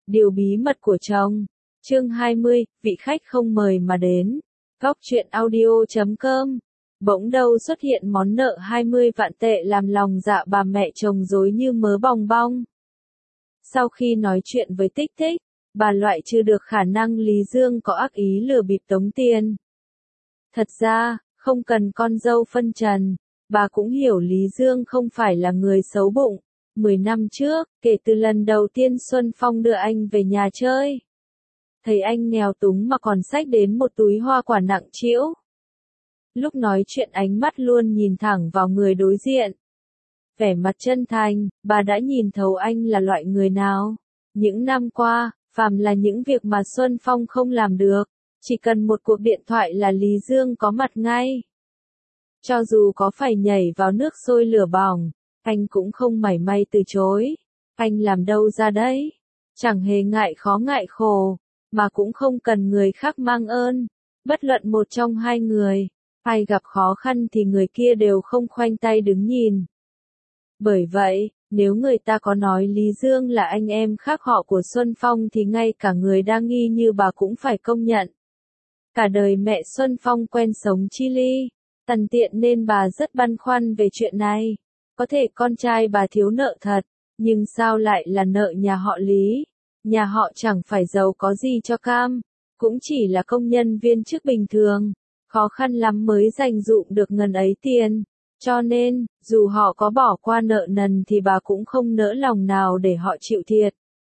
Điều bí mật của chồng. Chương 20, vị khách không mời mà đến. Góc truyện audio.com. Bỗng đâu xuất hiện món nợ 20 vạn tệ làm lòng dạ bà mẹ chồng rối như mớ bong bong. Sau khi nói chuyện với Tích Tích, bà loại trừ được khả năng Lý Dương có ác ý lừa bịp tống tiền. Thật ra, không cần con dâu phân trần, bà cũng hiểu Lý Dương không phải là người xấu bụng. 10 năm trước, kể từ lần đầu tiên Xuân Phong đưa anh về nhà chơi, thấy anh nghèo túng mà còn xách đến một túi hoa quả nặng trĩu. Lúc nói chuyện ánh mắt luôn nhìn thẳng vào người đối diện. Vẻ mặt chân thành, bà đã nhìn thấu anh là loại người nào. Những năm qua, phàm là những việc mà Xuân Phong không làm được, chỉ cần một cuộc điện thoại là Lý Dương có mặt ngay. Cho dù có phải nhảy vào nước sôi lửa bỏng, anh cũng không mảy may từ chối. Anh làm đâu ra đấy? Chẳng hề ngại khó ngại khổ, mà cũng không cần người khác mang ơn. Bất luận một trong hai người, ai gặp khó khăn thì người kia đều không khoanh tay đứng nhìn. Bởi vậy, nếu người ta có nói Lý Dương là anh em khác họ của Xuân Phong thì ngay cả người đa nghi như bà cũng phải công nhận. Cả đời mẹ Xuân Phong quen sống chi ly, tằn tiện nên bà rất băn khoăn về chuyện này. Có thể con trai bà thiếu nợ thật, nhưng sao lại là nợ nhà họ Lý? Nhà họ chẳng phải giàu có gì cho cam, cũng chỉ là công nhân viên chức bình thường, khó khăn lắm mới dành dụm được ngần ấy tiền. Cho nên, dù họ có bỏ qua nợ nần thì bà cũng không nỡ lòng nào để họ chịu thiệt.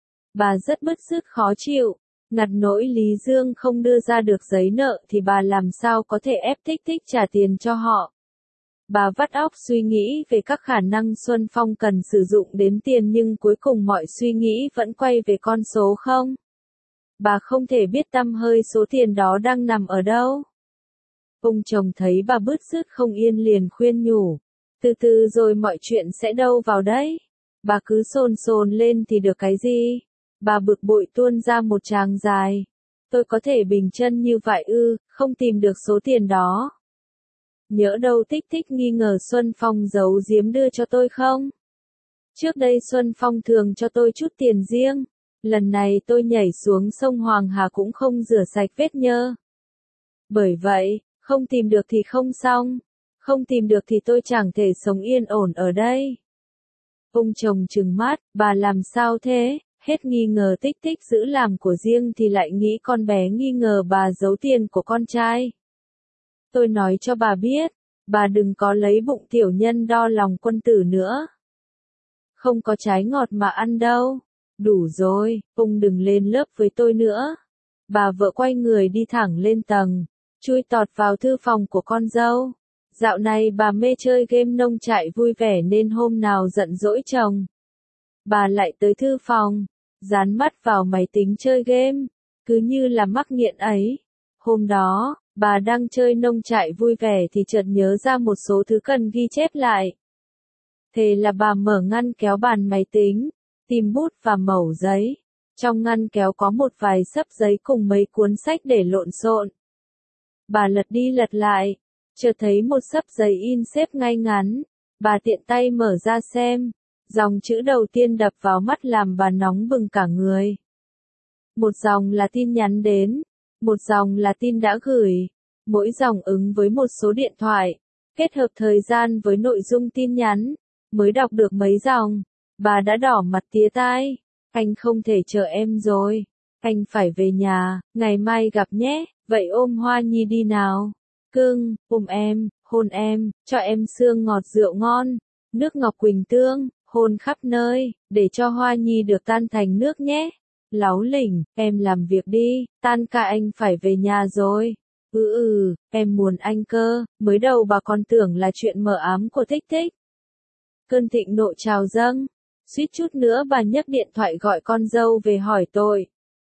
Bà rất bứt rứt khó chịu, ngặt nỗi Lý Dương không đưa ra được giấy nợ thì bà làm sao có thể ép Tích Tích trả tiền cho họ. Bà vắt óc suy nghĩ về các khả năng Xuân Phong cần sử dụng đến tiền nhưng cuối cùng mọi suy nghĩ vẫn quay về con số không. Bà không thể biết tăm hơi số tiền đó đang nằm ở đâu. Ông chồng thấy bà bứt rứt không yên liền khuyên nhủ. Từ từ rồi mọi chuyện sẽ đâu vào đấy. Bà cứ sồn sồn lên thì được cái gì? Bà bực bội tuôn ra một tràng dài. Tôi có thể bình chân như vậy ư, không tìm được số tiền đó. Nhỡ đâu Tích Tích nghi ngờ Xuân Phong giấu giếm đưa cho tôi không? Trước đây Xuân Phong thường cho tôi chút tiền riêng. Lần này tôi nhảy xuống sông Hoàng Hà cũng không rửa sạch vết nhơ. Bởi vậy, không tìm được thì không xong. Không tìm được thì tôi chẳng thể sống yên ổn ở đây. Ông chồng trừng mắt, bà làm sao thế? Hết nghi ngờ Tích Tích giữ làm của riêng thì lại nghĩ con bé nghi ngờ bà giấu tiền của con trai. Tôi nói cho bà biết, bà đừng có lấy bụng tiểu nhân đo lòng quân tử nữa. Không có trái ngọt mà ăn đâu. Đủ rồi, ông đừng lên lớp với tôi nữa. Bà vợ quay người đi thẳng lên tầng, chui tọt vào thư phòng của con dâu. Dạo này bà mê chơi game nông trại vui vẻ nên hôm nào giận dỗi chồng, bà lại tới thư phòng, dán mắt vào máy tính chơi game, cứ như là mắc nghiện ấy. Hôm đó, bà đang chơi nông trại vui vẻ thì chợt nhớ ra một số thứ cần ghi chép lại. Thế là bà mở ngăn kéo bàn máy tính, tìm bút và mẩu giấy. Trong ngăn kéo có một vài xấp giấy cùng mấy cuốn sách để lộn xộn. Bà lật đi lật lại, chợt thấy một xấp giấy in xếp ngay ngắn. Bà tiện tay mở ra xem. Dòng chữ đầu tiên đập vào mắt làm bà nóng bừng cả người. Một dòng là tin nhắn đến, một dòng là tin đã gửi. Mỗi dòng ứng với một số điện thoại, kết hợp thời gian với nội dung tin nhắn. Mới đọc được mấy dòng, bà đã đỏ mặt tía tai. Anh không thể chờ em rồi. Anh phải về nhà, ngày mai gặp nhé. Vậy ôm Hoa Nhi đi nào. Cưng, ôm em, hôn em, cho em sương ngọt rượu ngon. Nước ngọc quỳnh tương, hôn khắp nơi, để cho Hoa Nhi được tan thành nước nhé. Láu lỉnh, em làm việc đi, tan ca anh phải về nhà rồi. Em muốn anh cơ. Mới đầu bà còn tưởng là chuyện mờ ám của Tích Tích. Cơn thịnh nộ trào dâng, suýt chút nữa bà nhấc điện thoại gọi con dâu về hỏi tội.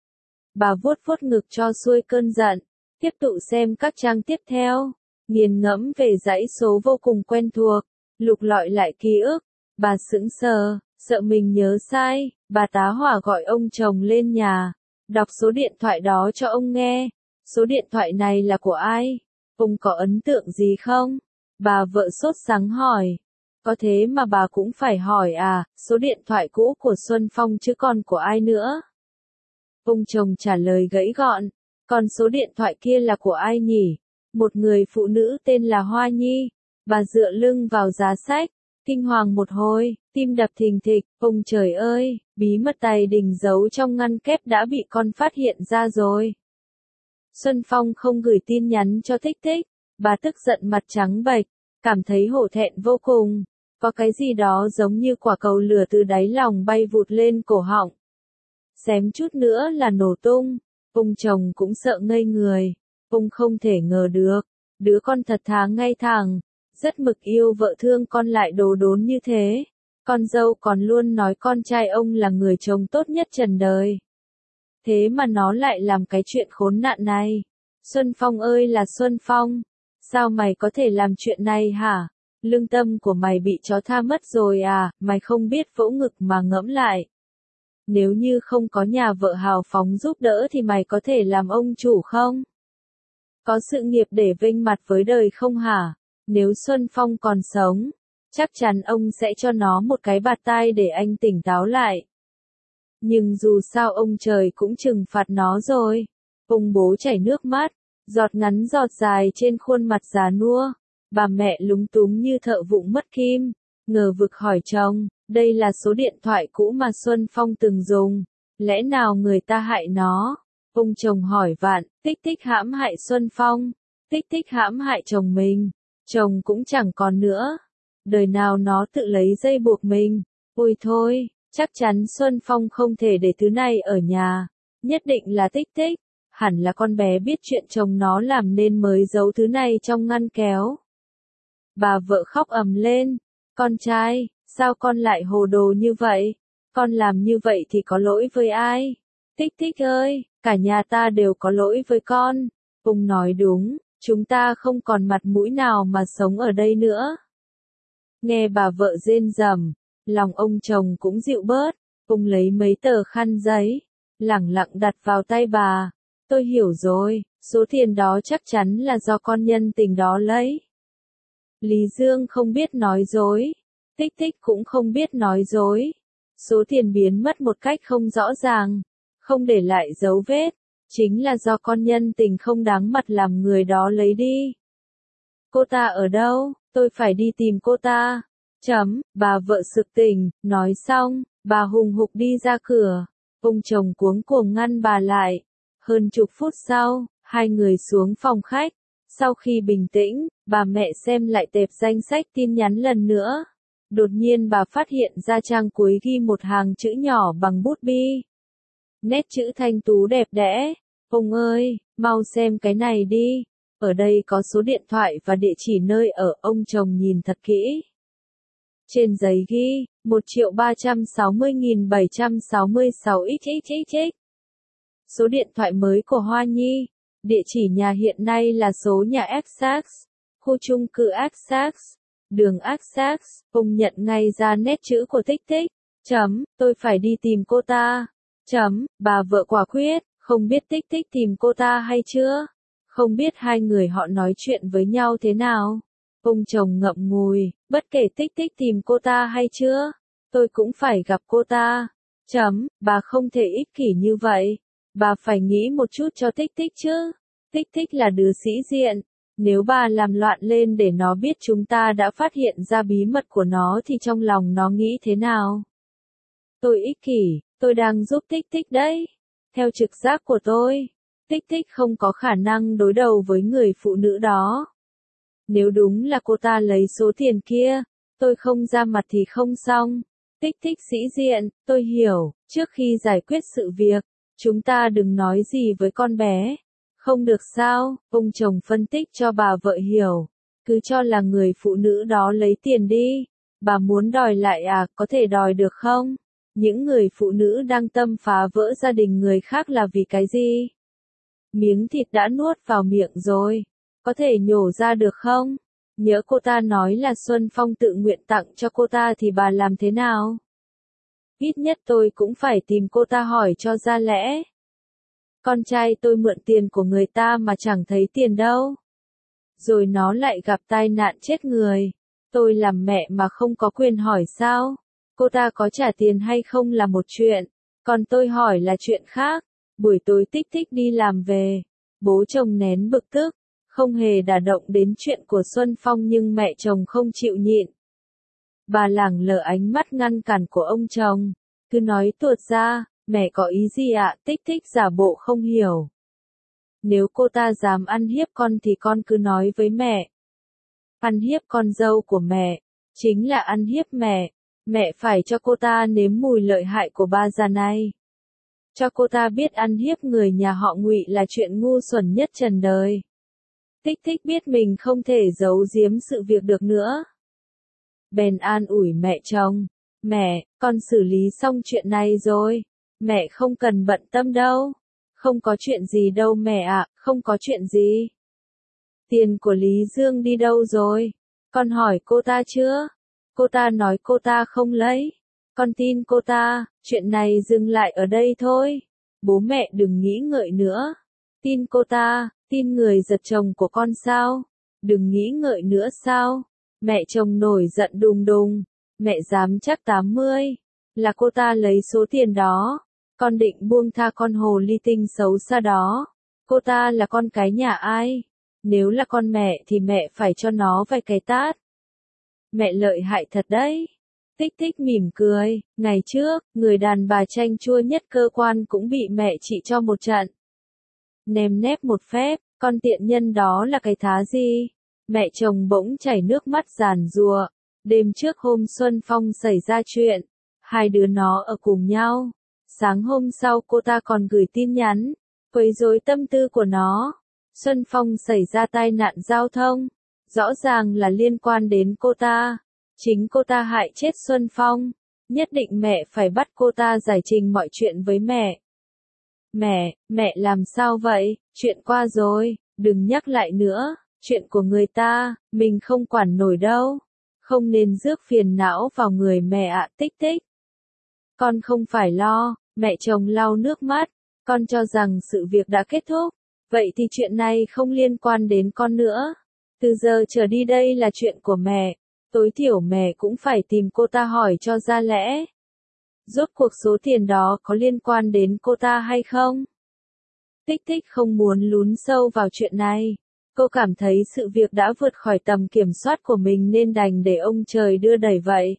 Bà vuốt vuốt ngực cho xuôi cơn giận, tiếp tục xem các trang tiếp theo, nghiền ngẫm về dãy số vô cùng quen thuộc, lục lọi lại ký ức. Bà sững sờ, sợ mình nhớ sai, bà tá hỏa gọi ông chồng lên nhà, đọc số điện thoại đó cho ông nghe. Số điện thoại này là của ai? Ông có ấn tượng gì không? Bà vợ sốt sắng hỏi. Có thế mà bà cũng phải hỏi à, số điện thoại cũ của Xuân Phong chứ còn của ai nữa? Ông chồng trả lời gãy gọn, còn số điện thoại kia là của ai nhỉ? Một người phụ nữ tên là Hoa Nhi. Bà dựa lưng vào giá sách, kinh hoàng một hồi, tim đập thình thịch, ông trời ơi, bí mật tài đình giấu trong ngăn kép đã bị con phát hiện ra rồi. Xuân Phong không gửi tin nhắn cho Tích Tích, bà tức giận mặt trắng bệch, cảm thấy hổ thẹn vô cùng, có cái gì đó giống như quả cầu lửa từ đáy lòng bay vụt lên cổ họng. Xém chút nữa là nổ tung, ông chồng cũng sợ ngây người, ông không thể ngờ được, đứa con thật thà ngay thẳng, rất mực yêu vợ thương con lại đồ đốn như thế. Con dâu còn luôn nói con trai ông là người chồng tốt nhất trần đời. Thế mà nó lại làm cái chuyện khốn nạn này. Xuân Phong ơi là Xuân Phong, sao mày có thể làm chuyện này hả? Lương tâm của mày bị chó tha mất rồi à, mày không biết vỗ ngực mà ngẫm lại. Nếu như không có nhà vợ hào phóng giúp đỡ thì mày có thể làm ông chủ không? Có sự nghiệp để vênh mặt với đời không hả? Nếu Xuân Phong còn sống, chắc chắn ông sẽ cho nó một cái bạt tai để anh tỉnh táo lại. Nhưng dù sao ông trời cũng trừng phạt nó rồi. Ông bố chảy nước mắt, giọt ngắn giọt dài trên khuôn mặt già nua. Bà mẹ lúng túng như thợ vụng mất kim, ngờ vực hỏi chồng, đây là số điện thoại cũ mà Xuân Phong từng dùng, lẽ nào người ta hại nó? Ông chồng hỏi vạn, Tích Tích hãm hại Xuân Phong, Tích Tích hãm hại chồng mình, chồng cũng chẳng còn nữa. Đời nào nó tự lấy dây buộc mình, ôi thôi, chắc chắn Xuân Phong không thể để thứ này ở nhà, nhất định là Tích Tích, hẳn là con bé biết chuyện chồng nó làm nên mới giấu thứ này trong ngăn kéo. Bà vợ khóc ầm lên, con trai, sao con lại hồ đồ như vậy? Con làm như vậy thì có lỗi với ai? Tích Tích ơi, cả nhà ta đều có lỗi với con. Ông nói đúng, chúng ta không còn mặt mũi nào mà sống ở đây nữa. Nghe bà vợ rên rầm, lòng ông chồng cũng dịu bớt, ông lấy mấy tờ khăn giấy, lẳng lặng đặt vào tay bà. Tôi hiểu rồi, số tiền đó chắc chắn là do con nhân tình đó lấy. Lý Dương không biết nói dối, Tích Tích cũng không biết nói dối. Số tiền biến mất một cách không rõ ràng, không để lại dấu vết, chính là do con nhân tình không đáng mặt làm người đó lấy đi. Cô ta ở đâu? Tôi phải đi tìm cô ta. Bà vợ sực tỉnh, nói xong, bà hùng hục đi ra cửa. Ông chồng cuống cuồng ngăn bà lại. Hơn chục phút sau, hai người xuống phòng khách. Sau khi bình tĩnh, bà mẹ xem lại tệp danh sách tin nhắn lần nữa. Đột nhiên bà phát hiện ra trang cuối ghi một hàng chữ nhỏ bằng bút bi. Nét chữ thanh tú đẹp đẽ. Ông ơi, mau xem cái này đi. Ở đây có số điện thoại và địa chỉ nơi ở. Ông chồng nhìn thật kỹ. Trên giấy ghi, 1.360.766xxxx. Số điện thoại mới của Hoa Nhi. Địa chỉ nhà hiện nay là số nhà Essex, khu chung cư Essex, đường Essex. Ông nhận ngay ra nét chữ của Tích Tích. Tôi phải đi tìm cô ta. Bà vợ quả quyết, không biết Tích Tích tìm cô ta hay chưa? Không biết hai người họ nói chuyện với nhau thế nào? Ông chồng ngậm ngùi, bất kể Tích Tích tìm cô ta hay chưa, tôi cũng phải gặp cô ta. Bà không thể ích kỷ như vậy. Bà phải nghĩ một chút cho Tích Tích chứ. Tích Tích là đứa sĩ diện. Nếu bà làm loạn lên để nó biết chúng ta đã phát hiện ra bí mật của nó thì trong lòng nó nghĩ thế nào? Tôi ích kỷ, tôi đang giúp Tích Tích đấy. Theo trực giác của tôi, Tích Tích không có khả năng đối đầu với người phụ nữ đó. Nếu đúng là cô ta lấy số tiền kia, tôi không ra mặt thì không xong. Tích Tích sĩ diện, tôi hiểu, trước khi giải quyết sự việc, chúng ta đừng nói gì với con bé. Không được sao, ông chồng phân tích cho bà vợ hiểu. Cứ cho là người phụ nữ đó lấy tiền đi. Bà muốn đòi lại à, có thể đòi được không? Những người phụ nữ đang tâm phá vỡ gia đình người khác là vì cái gì? Miếng thịt đã nuốt vào miệng rồi. Có thể nhổ ra được không? Nhớ cô ta nói là Xuân Phong tự nguyện tặng cho cô ta thì bà làm thế nào? Ít nhất tôi cũng phải tìm cô ta hỏi cho ra lẽ. Con trai tôi mượn tiền của người ta mà chẳng thấy tiền đâu. Rồi nó lại gặp tai nạn chết người. Tôi làm mẹ mà không có quyền hỏi sao? Cô ta có trả tiền hay không là một chuyện, còn tôi hỏi là chuyện khác. Buổi tối Tích Tích đi làm về, bố chồng nén bực tức, không hề đả động đến chuyện của Xuân Phong nhưng mẹ chồng không chịu nhịn. Bà lẳng lơ ánh mắt ngăn cản của ông chồng, cứ nói tuột ra, mẹ có ý gì ạ? Tích Tích giả bộ không hiểu. Nếu cô ta dám ăn hiếp con thì con cứ nói với mẹ. Ăn hiếp con dâu của mẹ, chính là ăn hiếp mẹ phải cho cô ta nếm mùi lợi hại của ba già này. Cho cô ta biết ăn hiếp người nhà họ Ngụy là chuyện ngu xuẩn nhất trần đời. Tích Tích biết mình không thể giấu giếm sự việc được nữa. Bèn an ủi mẹ chồng, mẹ, con xử lý xong chuyện này rồi, mẹ không cần bận tâm đâu. Không có chuyện gì đâu mẹ ạ, không có chuyện gì. Tiền của Lý Dương đi đâu rồi? Con hỏi cô ta chưa? Cô ta nói cô ta không lấy. Con tin cô ta, chuyện này dừng lại ở đây thôi. Bố mẹ đừng nghĩ ngợi nữa. Tin cô ta, tin người giật chồng của con sao? Đừng nghĩ ngợi nữa sao? Mẹ chồng nổi giận đùng đùng. Mẹ dám chắc 80. Là cô ta lấy số tiền đó. Con định buông tha con hồ ly tinh xấu xa đó. Cô ta là con cái nhà ai? Nếu là con mẹ thì mẹ phải cho nó vài cái tát. Mẹ lợi hại thật đấy. Tích Tích mỉm cười, ngày trước, người đàn bà chanh chua nhất cơ quan cũng bị mẹ chị cho một trận. Ném nép một phép, con tiện nhân đó là cái thá gì? Mẹ chồng bỗng chảy nước mắt giàn giụa. Đêm trước hôm Xuân Phong xảy ra chuyện, hai đứa nó ở cùng nhau. Sáng hôm sau cô ta còn gửi tin nhắn, quấy rối tâm tư của nó. Xuân Phong xảy ra tai nạn giao thông, rõ ràng là liên quan đến cô ta. Chính cô ta hại chết Xuân Phong, nhất định mẹ phải bắt cô ta giải trình mọi chuyện với mẹ. Mẹ làm sao vậy? Chuyện qua rồi, đừng nhắc lại nữa, chuyện của người ta, mình không quản nổi đâu. Không nên rước phiền não vào người mẹ ạ. Tích Tích. Con không phải lo, mẹ chồng lau nước mắt, con cho rằng sự việc đã kết thúc, vậy thì chuyện này không liên quan đến con nữa. Từ giờ trở đi đây là chuyện của mẹ, tối thiểu mẹ cũng phải tìm cô ta hỏi cho ra lẽ. Rốt cuộc số tiền đó có liên quan đến cô ta hay không? Tích Tích không muốn lún sâu vào chuyện này. Cô cảm thấy sự việc đã vượt khỏi tầm kiểm soát của mình nên đành để ông trời đưa đẩy vậy.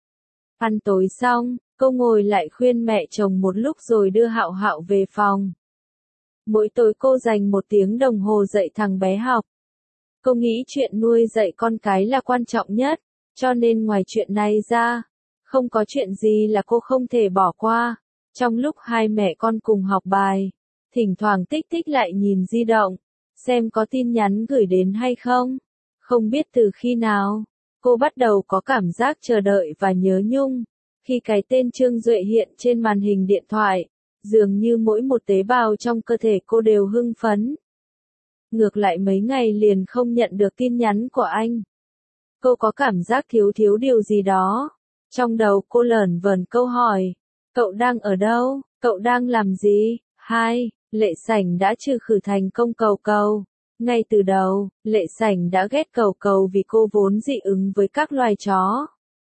Ăn tối xong, cô ngồi lại khuyên mẹ chồng một lúc rồi đưa Hạo Hạo về phòng. Mỗi tối cô dành 1 tiếng đồng hồ dạy thằng bé học. Cô nghĩ chuyện nuôi dạy con cái là quan trọng nhất, cho nên ngoài chuyện này ra, không có chuyện gì là cô không thể bỏ qua. Trong lúc hai mẹ con cùng học bài, thỉnh thoảng Tích Tích lại nhìn di động, xem có tin nhắn gửi đến hay không. Không biết từ khi nào, cô bắt đầu có cảm giác chờ đợi và nhớ nhung. Khi cái tên Trương Duệ hiện trên màn hình điện thoại, dường như mỗi một tế bào trong cơ thể cô đều hưng phấn. Ngược lại mấy ngày liền không nhận được tin nhắn của anh. Cô có cảm giác thiếu điều gì đó. Trong đầu cô lởn vởn câu hỏi. Cậu đang ở đâu? Cậu đang làm gì? 2. Lệ Sảnh đã trừ khử thành công Cầu Cầu. Ngay từ đầu, Lệ Sảnh đã ghét Cầu Cầu vì cô vốn dị ứng với các loài chó,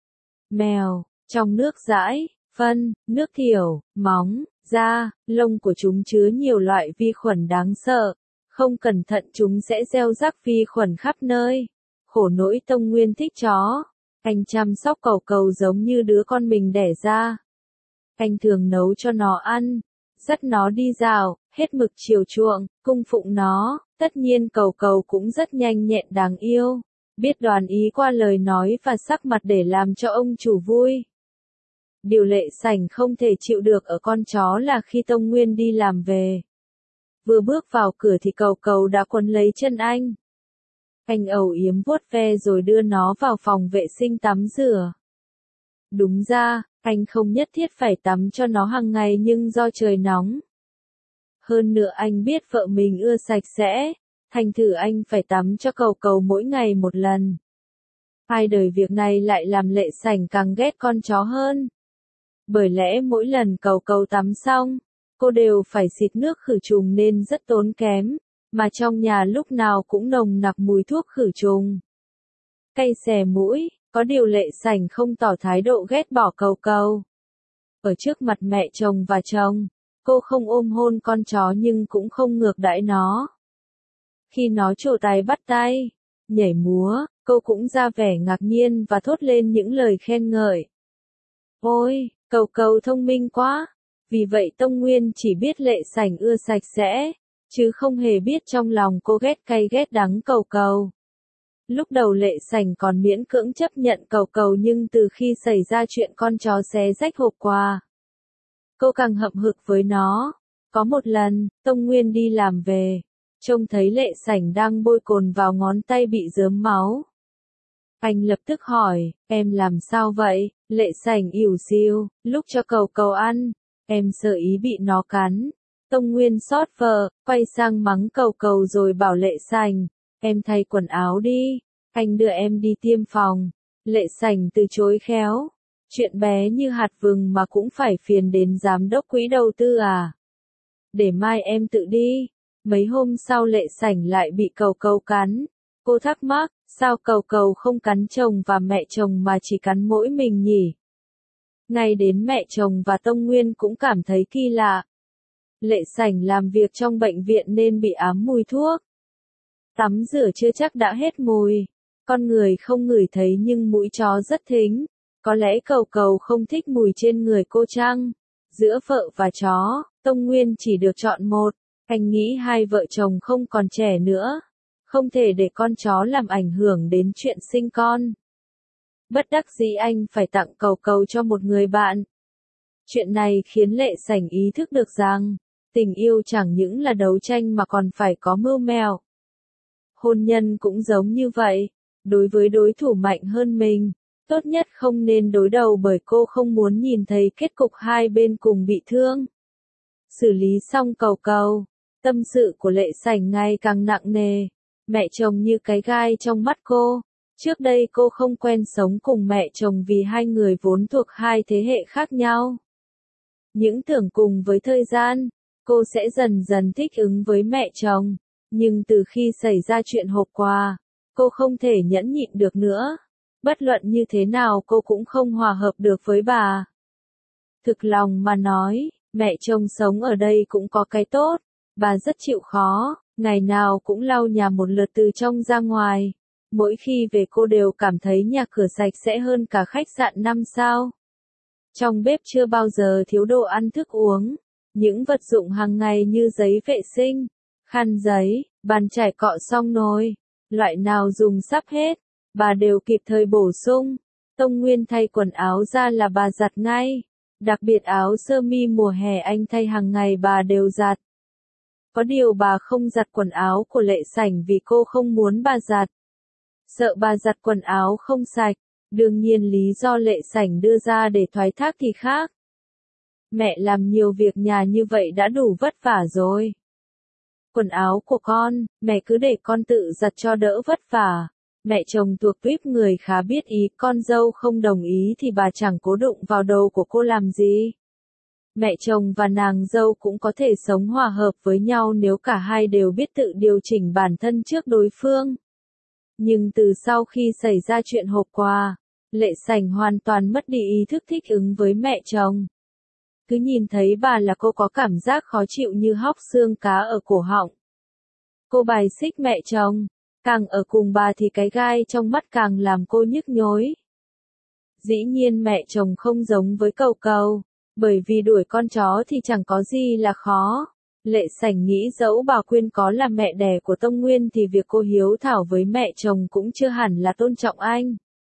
mèo. Trong nước dãi, phân, nước tiểu, móng, da, lông của chúng chứa nhiều loại vi khuẩn đáng sợ. Không cẩn thận chúng sẽ gieo rắc vi khuẩn khắp nơi. Khổ nỗi Tông Nguyên thích chó. Anh chăm sóc Cầu Cầu giống như đứa con mình đẻ ra. Anh thường nấu cho nó ăn, dắt nó đi dạo, hết mực chiều chuộng, cung phụng nó. Tất nhiên Cầu Cầu cũng rất nhanh nhẹn đáng yêu, biết đoán ý qua lời nói và sắc mặt để làm cho ông chủ vui. Điều Lệ Sảnh không thể chịu được ở con chó là khi Tông Nguyên đi làm về. Vừa bước vào cửa thì Cầu Cầu đã quấn lấy chân anh. Anh âu yếm vuốt ve rồi đưa nó vào phòng vệ sinh tắm rửa. Đúng ra, anh không nhất thiết phải tắm cho nó hàng ngày nhưng do trời nóng. Hơn nữa anh biết vợ mình ưa sạch sẽ, thành thử anh phải tắm cho Cầu Cầu mỗi ngày 1 lần. Ai đời việc này lại làm Lệ Sảnh càng ghét con chó hơn. Bởi lẽ mỗi lần Cầu Cầu tắm xong, cô đều phải xịt nước khử trùng nên rất tốn kém, mà trong nhà lúc nào cũng nồng nặc mùi thuốc khử trùng. Cay xè mũi, có điều Lệ Sảnh không tỏ thái độ ghét bỏ Cầu Cầu. Ở trước mặt mẹ chồng và chồng, Cô không ôm hôn con chó nhưng cũng không ngược đãi nó. Khi nó trổ tài bắt tay, nhảy múa, cô cũng ra vẻ ngạc nhiên và thốt lên những lời khen ngợi. Ôi, Cầu Cầu thông minh quá! Vì vậy Tông Nguyên chỉ biết Lệ Sảnh ưa sạch sẽ, chứ không hề biết trong lòng cô ghét cay ghét đắng Cầu Cầu. Lúc đầu Lệ Sảnh còn miễn cưỡng chấp nhận Cầu Cầu nhưng từ khi xảy ra chuyện con chó xé rách hộp quà, cô càng hậm hực với nó. Có một lần, Tông Nguyên đi làm về, trông thấy Lệ Sảnh đang bôi cồn vào ngón tay bị rớm máu. Anh lập tức hỏi, em làm sao vậy? Lệ Sảnh ỉu xìu, lúc cho Cầu Cầu ăn, em sợ ý bị nó cắn. Tông Nguyên xót vợ, quay sang mắng Cầu Cầu rồi bảo Lệ Sảnh, em thay quần áo đi, anh đưa em đi tiêm phòng. Lệ Sảnh từ chối khéo, chuyện bé như hạt vừng mà cũng phải phiền đến giám đốc quỹ đầu tư à? Để mai em tự đi. Mấy hôm sau Lệ Sảnh lại bị Cầu Cầu cắn. Cô thắc mắc, sao Cầu Cầu không cắn chồng và mẹ chồng mà chỉ cắn mỗi mình nhỉ? Ngay đến mẹ chồng và Tông Nguyên cũng cảm thấy kỳ lạ. Lệ Sảnh làm việc trong bệnh viện nên bị ám mùi thuốc. Tắm rửa chưa chắc đã hết mùi. Con người không ngửi thấy nhưng mũi chó rất thính. Có lẽ Cầu Cầu không thích mùi trên người cô chăng? Giữa vợ và chó, Tông Nguyên chỉ được chọn một. Anh nghĩ hai vợ chồng không còn trẻ nữa. Không thể để con chó làm ảnh hưởng đến chuyện sinh con. Bất đắc dĩ anh phải tặng Cầu Cầu cho một người bạn. Chuyện này khiến Lệ Sảnh ý thức được rằng, tình yêu chẳng những là đấu tranh mà còn phải có mưu mẹo. Hôn nhân cũng giống như vậy. Đối với đối thủ mạnh hơn mình, tốt nhất không nên đối đầu bởi cô không muốn nhìn thấy kết cục hai bên cùng bị thương. Xử lý xong Cầu Cầu, tâm sự của Lệ Sảnh ngày càng nặng nề. Mẹ chồng như cái gai trong mắt cô. Trước đây cô không quen sống cùng mẹ chồng vì hai người vốn thuộc hai thế hệ khác nhau. Những tưởng cùng với thời gian, cô sẽ dần dần thích ứng với mẹ chồng. Nhưng từ khi xảy ra chuyện hộp quà, cô không thể nhẫn nhịn được nữa. Bất luận như thế nào cô cũng không hòa hợp được với bà. Thực lòng mà nói, mẹ chồng sống ở đây cũng có cái tốt. Bà rất chịu khó, ngày nào cũng lau nhà một lượt từ trong ra ngoài. Mỗi khi về cô đều cảm thấy nhà cửa sạch sẽ hơn cả khách sạn 5 sao. Trong bếp chưa bao giờ thiếu đồ ăn thức uống. Những vật dụng hàng ngày như giấy vệ sinh, khăn giấy, bàn chải cọ xong nồi, loại nào dùng sắp hết, bà đều kịp thời bổ sung. Tông Nguyên thay quần áo ra là bà giặt ngay. Đặc biệt áo sơ mi mùa hè anh thay hàng ngày bà đều giặt. Có điều bà không giặt quần áo của Lệ Sảnh vì cô không muốn bà giặt. Sợ bà giặt quần áo không sạch, đương nhiên lý do Lệ Sảnh đưa ra để thoái thác thì khác. Mẹ làm nhiều việc nhà như vậy đã đủ vất vả rồi. Quần áo của con, mẹ cứ để con tự giặt cho đỡ vất vả. Mẹ chồng thuộc tuýp người khá biết ý, con dâu không đồng ý thì bà chẳng cố đụng vào đầu của cô làm gì. Mẹ chồng và nàng dâu cũng có thể sống hòa hợp với nhau nếu cả hai đều biết tự điều chỉnh bản thân trước đối phương. Nhưng từ sau khi xảy ra chuyện hộp quà, Lệ Sảnh hoàn toàn mất đi ý thức thích ứng với mẹ chồng. Cứ nhìn thấy bà là cô có cảm giác khó chịu như hóc xương cá ở cổ họng. Cô bài xích mẹ chồng, càng ở cùng bà thì cái gai trong mắt càng làm cô nhức nhối. Dĩ nhiên mẹ chồng không giống với Cầu Cầu, bởi vì đuổi con chó thì chẳng có gì là khó. Lệ Sảnh nghĩ dẫu bà Quyên có là mẹ đẻ của Tông Nguyên thì việc cô hiếu thảo với mẹ chồng cũng chưa hẳn là tôn trọng anh.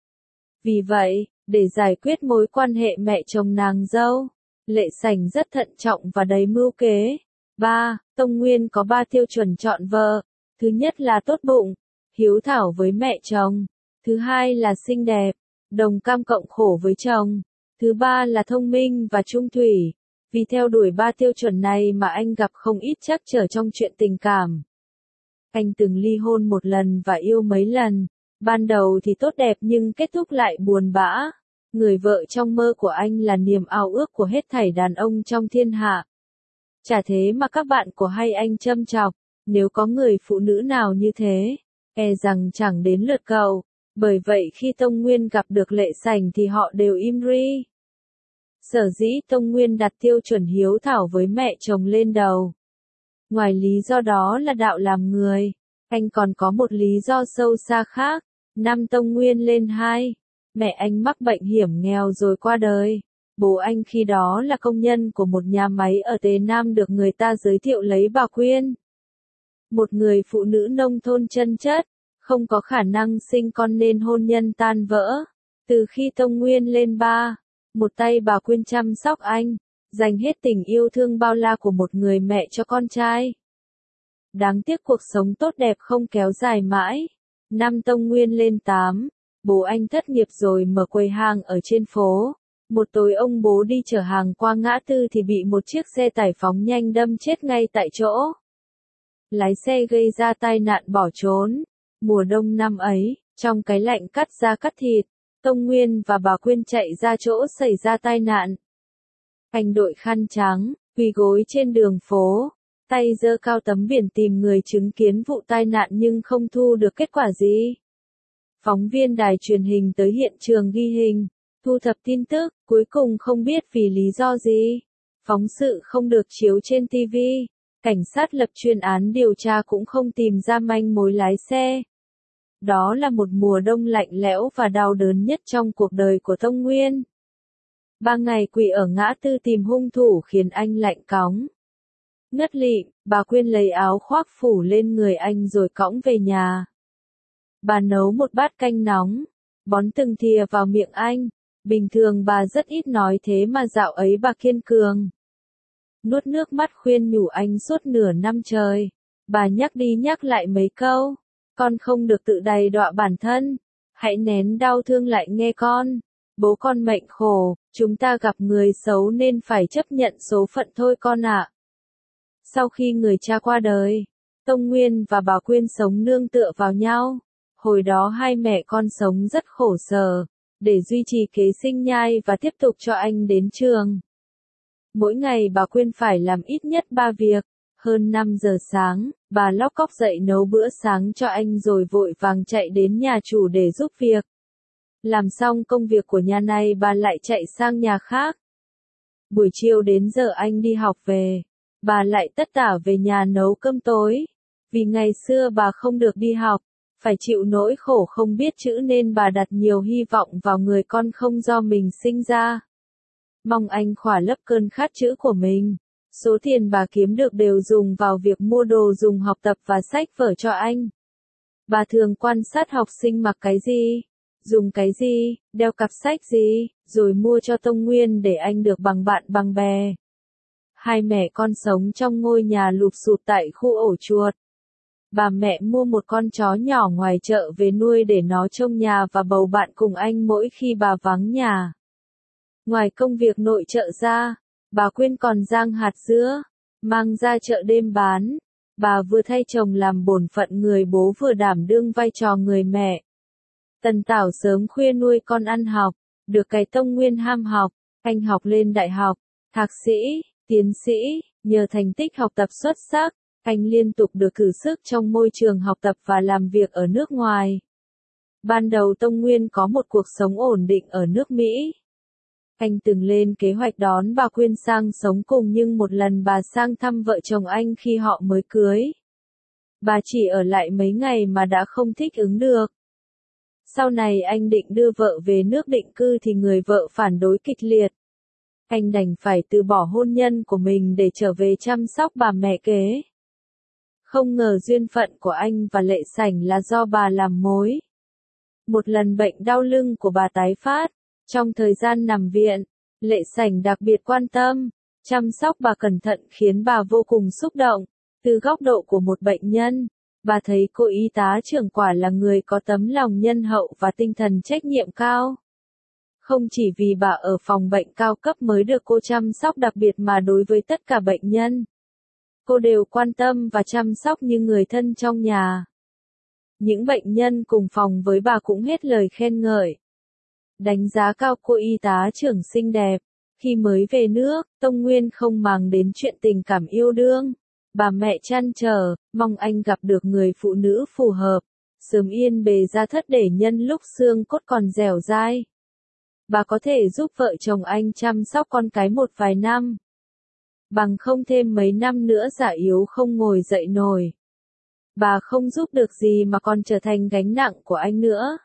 Vì vậy, để giải quyết mối quan hệ mẹ chồng nàng dâu, Lệ Sảnh rất thận trọng và đầy mưu kế. 3. Tông Nguyên có 3 tiêu chuẩn chọn vợ. Thứ nhất là tốt bụng, hiếu thảo với mẹ chồng. Thứ hai là xinh đẹp, đồng cam cộng khổ với chồng. Thứ ba là thông minh và trung thủy. Vì theo đuổi 3 tiêu chuẩn này mà anh gặp không ít trắc trở trong chuyện tình cảm. Anh từng ly hôn một lần và yêu mấy lần. Ban đầu thì tốt đẹp nhưng kết thúc lại buồn bã. Người vợ trong mơ của anh là niềm ao ước của hết thảy đàn ông trong thiên hạ. Chả thế mà các bạn của hay anh châm chọc, nếu có người phụ nữ nào như thế, e rằng chẳng đến lượt cậu. Bởi vậy khi Tông Nguyên gặp được Lệ Sảnh thì họ đều im ri. Sở dĩ Tông Nguyên đặt tiêu chuẩn hiếu thảo với mẹ chồng lên đầu. Ngoài lý do đó là đạo làm người, anh còn có một lý do sâu xa khác. Năm Tông Nguyên lên 2, mẹ anh mắc bệnh hiểm nghèo rồi qua đời. Bố anh khi đó là công nhân của một nhà máy ở Tế Nam được người ta giới thiệu lấy bà Quyên. Một người phụ nữ nông thôn chân chất, không có khả năng sinh con nên hôn nhân tan vỡ. Từ khi Tông Nguyên lên 3, một tay bà Quyên chăm sóc anh, dành hết tình yêu thương bao la của một người mẹ cho con trai. Đáng tiếc cuộc sống tốt đẹp không kéo dài mãi. Năm Tông Nguyên lên 8, bố anh thất nghiệp rồi mở quầy hàng ở trên phố. Một tối ông bố đi chở hàng qua ngã tư thì bị một chiếc xe tải phóng nhanh đâm chết ngay tại chỗ. Lái xe gây ra tai nạn bỏ trốn. Mùa đông năm ấy, trong cái lạnh cắt da cắt thịt, Tông Nguyên và bà Quyên chạy ra chỗ xảy ra tai nạn. Anh đội khăn trắng, quỳ gối trên đường phố, tay giơ cao tấm biển tìm người chứng kiến vụ tai nạn nhưng không thu được kết quả gì. Phóng viên đài truyền hình tới hiện trường ghi hình, thu thập tin tức, cuối cùng không biết vì lý do gì. Phóng sự không được chiếu trên TV, cảnh sát lập chuyên án điều tra cũng không tìm ra manh mối lái xe. Đó là một mùa đông lạnh lẽo và đau đớn nhất trong cuộc đời của Tông Nguyên. 3 ngày quỳ ở ngã tư tìm hung thủ khiến anh lạnh cóng. Ngất lịm, bà Quyên lấy áo khoác phủ lên người anh rồi cõng về nhà. Bà nấu một bát canh nóng, bón từng thìa vào miệng anh. Bình thường bà rất ít nói thế mà dạo ấy bà kiên cường. Nuốt nước mắt khuyên nhủ anh suốt nửa năm trời. Bà nhắc đi nhắc lại mấy câu. Con không được tự đày đọa bản thân. Hãy nén đau thương lại nghe con. Bố con mệnh khổ, chúng ta gặp người xấu nên phải chấp nhận số phận thôi con ạ. Sau khi người cha qua đời, Tông Nguyên và bà Quyên sống nương tựa vào nhau. Hồi đó hai mẹ con sống rất khổ sở, để duy trì kế sinh nhai và tiếp tục cho anh đến trường. Mỗi ngày bà Quyên phải làm ít nhất 3 việc. Hơn 5 giờ sáng, bà lóc cóc dậy nấu bữa sáng cho anh rồi vội vàng chạy đến nhà chủ để giúp việc. Làm xong công việc của nhà này bà lại chạy sang nhà khác. Buổi chiều đến giờ anh đi học về, bà lại tất tả về nhà nấu cơm tối. Vì ngày xưa bà không được đi học, phải chịu nỗi khổ không biết chữ nên bà đặt nhiều hy vọng vào người con không do mình sinh ra. Mong anh khỏa lấp cơn khát chữ của mình. Số tiền bà kiếm được đều dùng vào việc mua đồ dùng học tập và sách vở cho anh. Bà thường quan sát học sinh mặc cái gì, dùng cái gì, đeo cặp sách gì, rồi mua cho Tông Nguyên để anh được bằng bạn bằng bè. Hai mẹ con sống trong ngôi nhà lụp xụp tại khu ổ chuột. Bà mẹ mua một con chó nhỏ ngoài chợ về nuôi để nó trông nhà và bầu bạn cùng anh mỗi khi bà vắng nhà. Ngoài công việc nội trợ ra, bà Quyên còn rang hạt dứa, mang ra chợ đêm bán. Bà vừa thay chồng làm bổn phận người bố vừa đảm đương vai trò người mẹ. Tần Tảo sớm khuya nuôi con ăn học, được cái Tông Nguyên ham học, anh học lên đại học, thạc sĩ, tiến sĩ, nhờ thành tích học tập xuất sắc, anh liên tục được cử sức trong môi trường học tập và làm việc ở nước ngoài. Ban đầu Tông Nguyên có một cuộc sống ổn định ở nước Mỹ. Anh từng lên kế hoạch đón bà Quyên sang sống cùng nhưng một lần bà sang thăm vợ chồng anh khi họ mới cưới. Bà chỉ ở lại mấy ngày mà đã không thích ứng được. Sau này anh định đưa vợ về nước định cư thì người vợ phản đối kịch liệt. Anh đành phải từ bỏ hôn nhân của mình để trở về chăm sóc bà mẹ kế. Không ngờ duyên phận của anh và Lệ Sảnh là do bà làm mối. Một lần bệnh đau lưng của bà tái phát. Trong thời gian nằm viện, Lệ Sảnh đặc biệt quan tâm, chăm sóc bà cẩn thận khiến bà vô cùng xúc động. Từ góc độ của một bệnh nhân, bà thấy cô y tá trưởng quả là người có tấm lòng nhân hậu và tinh thần trách nhiệm cao. Không chỉ vì bà ở phòng bệnh cao cấp mới được cô chăm sóc đặc biệt mà đối với tất cả bệnh nhân, cô đều quan tâm và chăm sóc như người thân trong nhà. Những bệnh nhân cùng phòng với bà cũng hết lời khen ngợi. Đánh giá cao cô y tá trưởng xinh đẹp. Khi mới về nước, Tông Nguyên không màng đến chuyện tình cảm yêu đương. Bà mẹ trăn trở, mong anh gặp được người phụ nữ phù hợp, sớm yên bề gia thất để nhân lúc xương cốt còn dẻo dai. Bà có thể giúp vợ chồng anh chăm sóc con cái một vài năm. Bằng không thêm mấy năm nữa già yếu không ngồi dậy nổi. Bà không giúp được gì mà còn trở thành gánh nặng của anh nữa.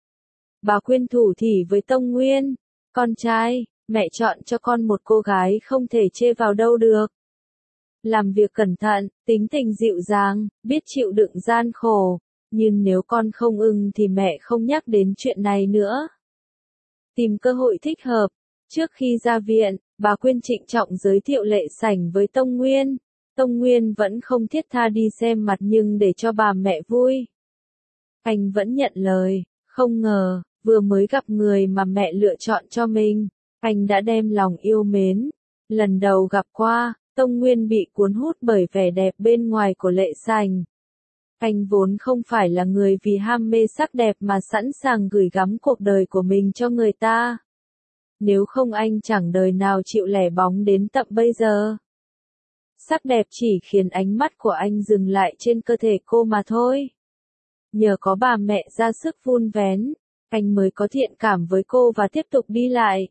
Bà khuyên thủ thỉ với Tông Nguyên. Con trai, mẹ chọn cho con một cô gái không thể chê vào đâu được. Làm việc cẩn thận, tính tình dịu dàng, biết chịu đựng gian khổ. Nhưng nếu con không ưng thì mẹ không nhắc đến chuyện này nữa. Tìm cơ hội thích hợp. Trước khi ra viện, bà Quyên trịnh trọng giới thiệu Lệ Sảnh với Tông Nguyên. Tông Nguyên vẫn không thiết tha đi xem mặt nhưng để cho bà mẹ vui. Anh vẫn nhận lời, không ngờ, vừa mới gặp người mà mẹ lựa chọn cho mình, anh đã đem lòng yêu mến. Lần đầu gặp qua, Tông Nguyên bị cuốn hút bởi vẻ đẹp bên ngoài của Lệ Sảnh. Anh vốn không phải là người vì ham mê sắc đẹp mà sẵn sàng gửi gắm cuộc đời của mình cho người ta. Nếu không anh chẳng đời nào chịu lẻ bóng đến tận bây giờ. Sắc đẹp chỉ khiến ánh mắt của anh dừng lại trên cơ thể cô mà thôi. Nhờ có bà mẹ ra sức vun vén, anh mới có thiện cảm với cô và tiếp tục đi lại.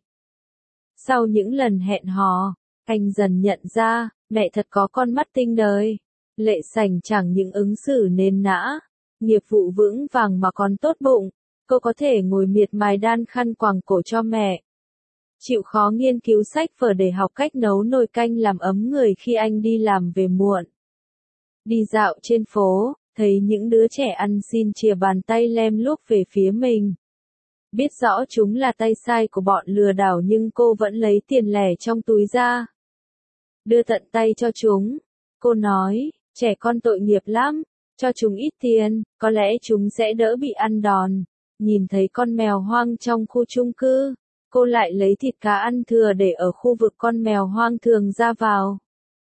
Sau những lần hẹn hò, anh dần nhận ra, mẹ thật có con mắt tinh đời. Lệ Sảnh chẳng những ứng xử nền nã, nghiệp vụ vững vàng mà còn tốt bụng, cô có thể ngồi miệt mài đan khăn quàng cổ cho mẹ. Chịu khó nghiên cứu sách vở để học cách nấu nồi canh làm ấm người khi anh đi làm về muộn. Đi dạo trên phố, thấy những đứa trẻ ăn xin chìa bàn tay lem luốc về phía mình. Biết rõ chúng là tay sai của bọn lừa đảo nhưng cô vẫn lấy tiền lẻ trong túi ra. Đưa tận tay cho chúng. Cô nói, trẻ con tội nghiệp lắm, cho chúng ít tiền, có lẽ chúng sẽ đỡ bị ăn đòn. Nhìn thấy con mèo hoang trong khu chung cư, cô lại lấy thịt cá ăn thừa để ở khu vực con mèo hoang thường ra vào.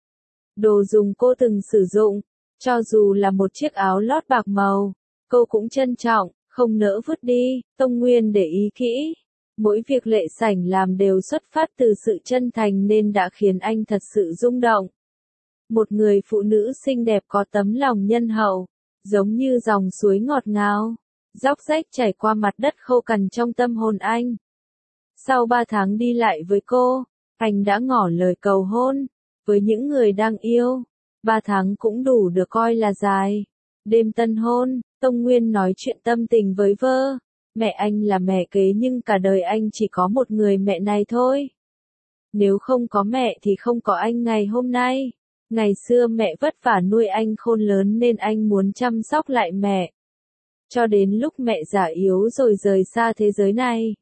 Đồ dùng cô từng sử dụng, cho dù là một chiếc áo lót bạc màu, cô cũng trân trọng, không nỡ vứt đi. Tông Nguyên để ý kỹ. Mỗi việc Lệ Sảnh làm đều xuất phát từ sự chân thành nên đã khiến anh thật sự rung động. Một người phụ nữ xinh đẹp có tấm lòng nhân hậu, giống như dòng suối ngọt ngào, róc rách chảy qua mặt đất khô cằn trong tâm hồn anh. Sau 3 tháng đi lại với cô, anh đã ngỏ lời cầu hôn. Với những người đang yêu, 3 tháng cũng đủ được coi là dài. Đêm tân hôn, Tông Nguyên nói chuyện tâm tình với vơ. Mẹ anh là mẹ kế nhưng cả đời anh chỉ có một người mẹ này thôi. Nếu không có mẹ thì không có anh ngày hôm nay. Ngày xưa mẹ vất vả nuôi anh khôn lớn nên anh muốn chăm sóc lại mẹ. Cho đến lúc mẹ già yếu rồi rời xa thế giới này.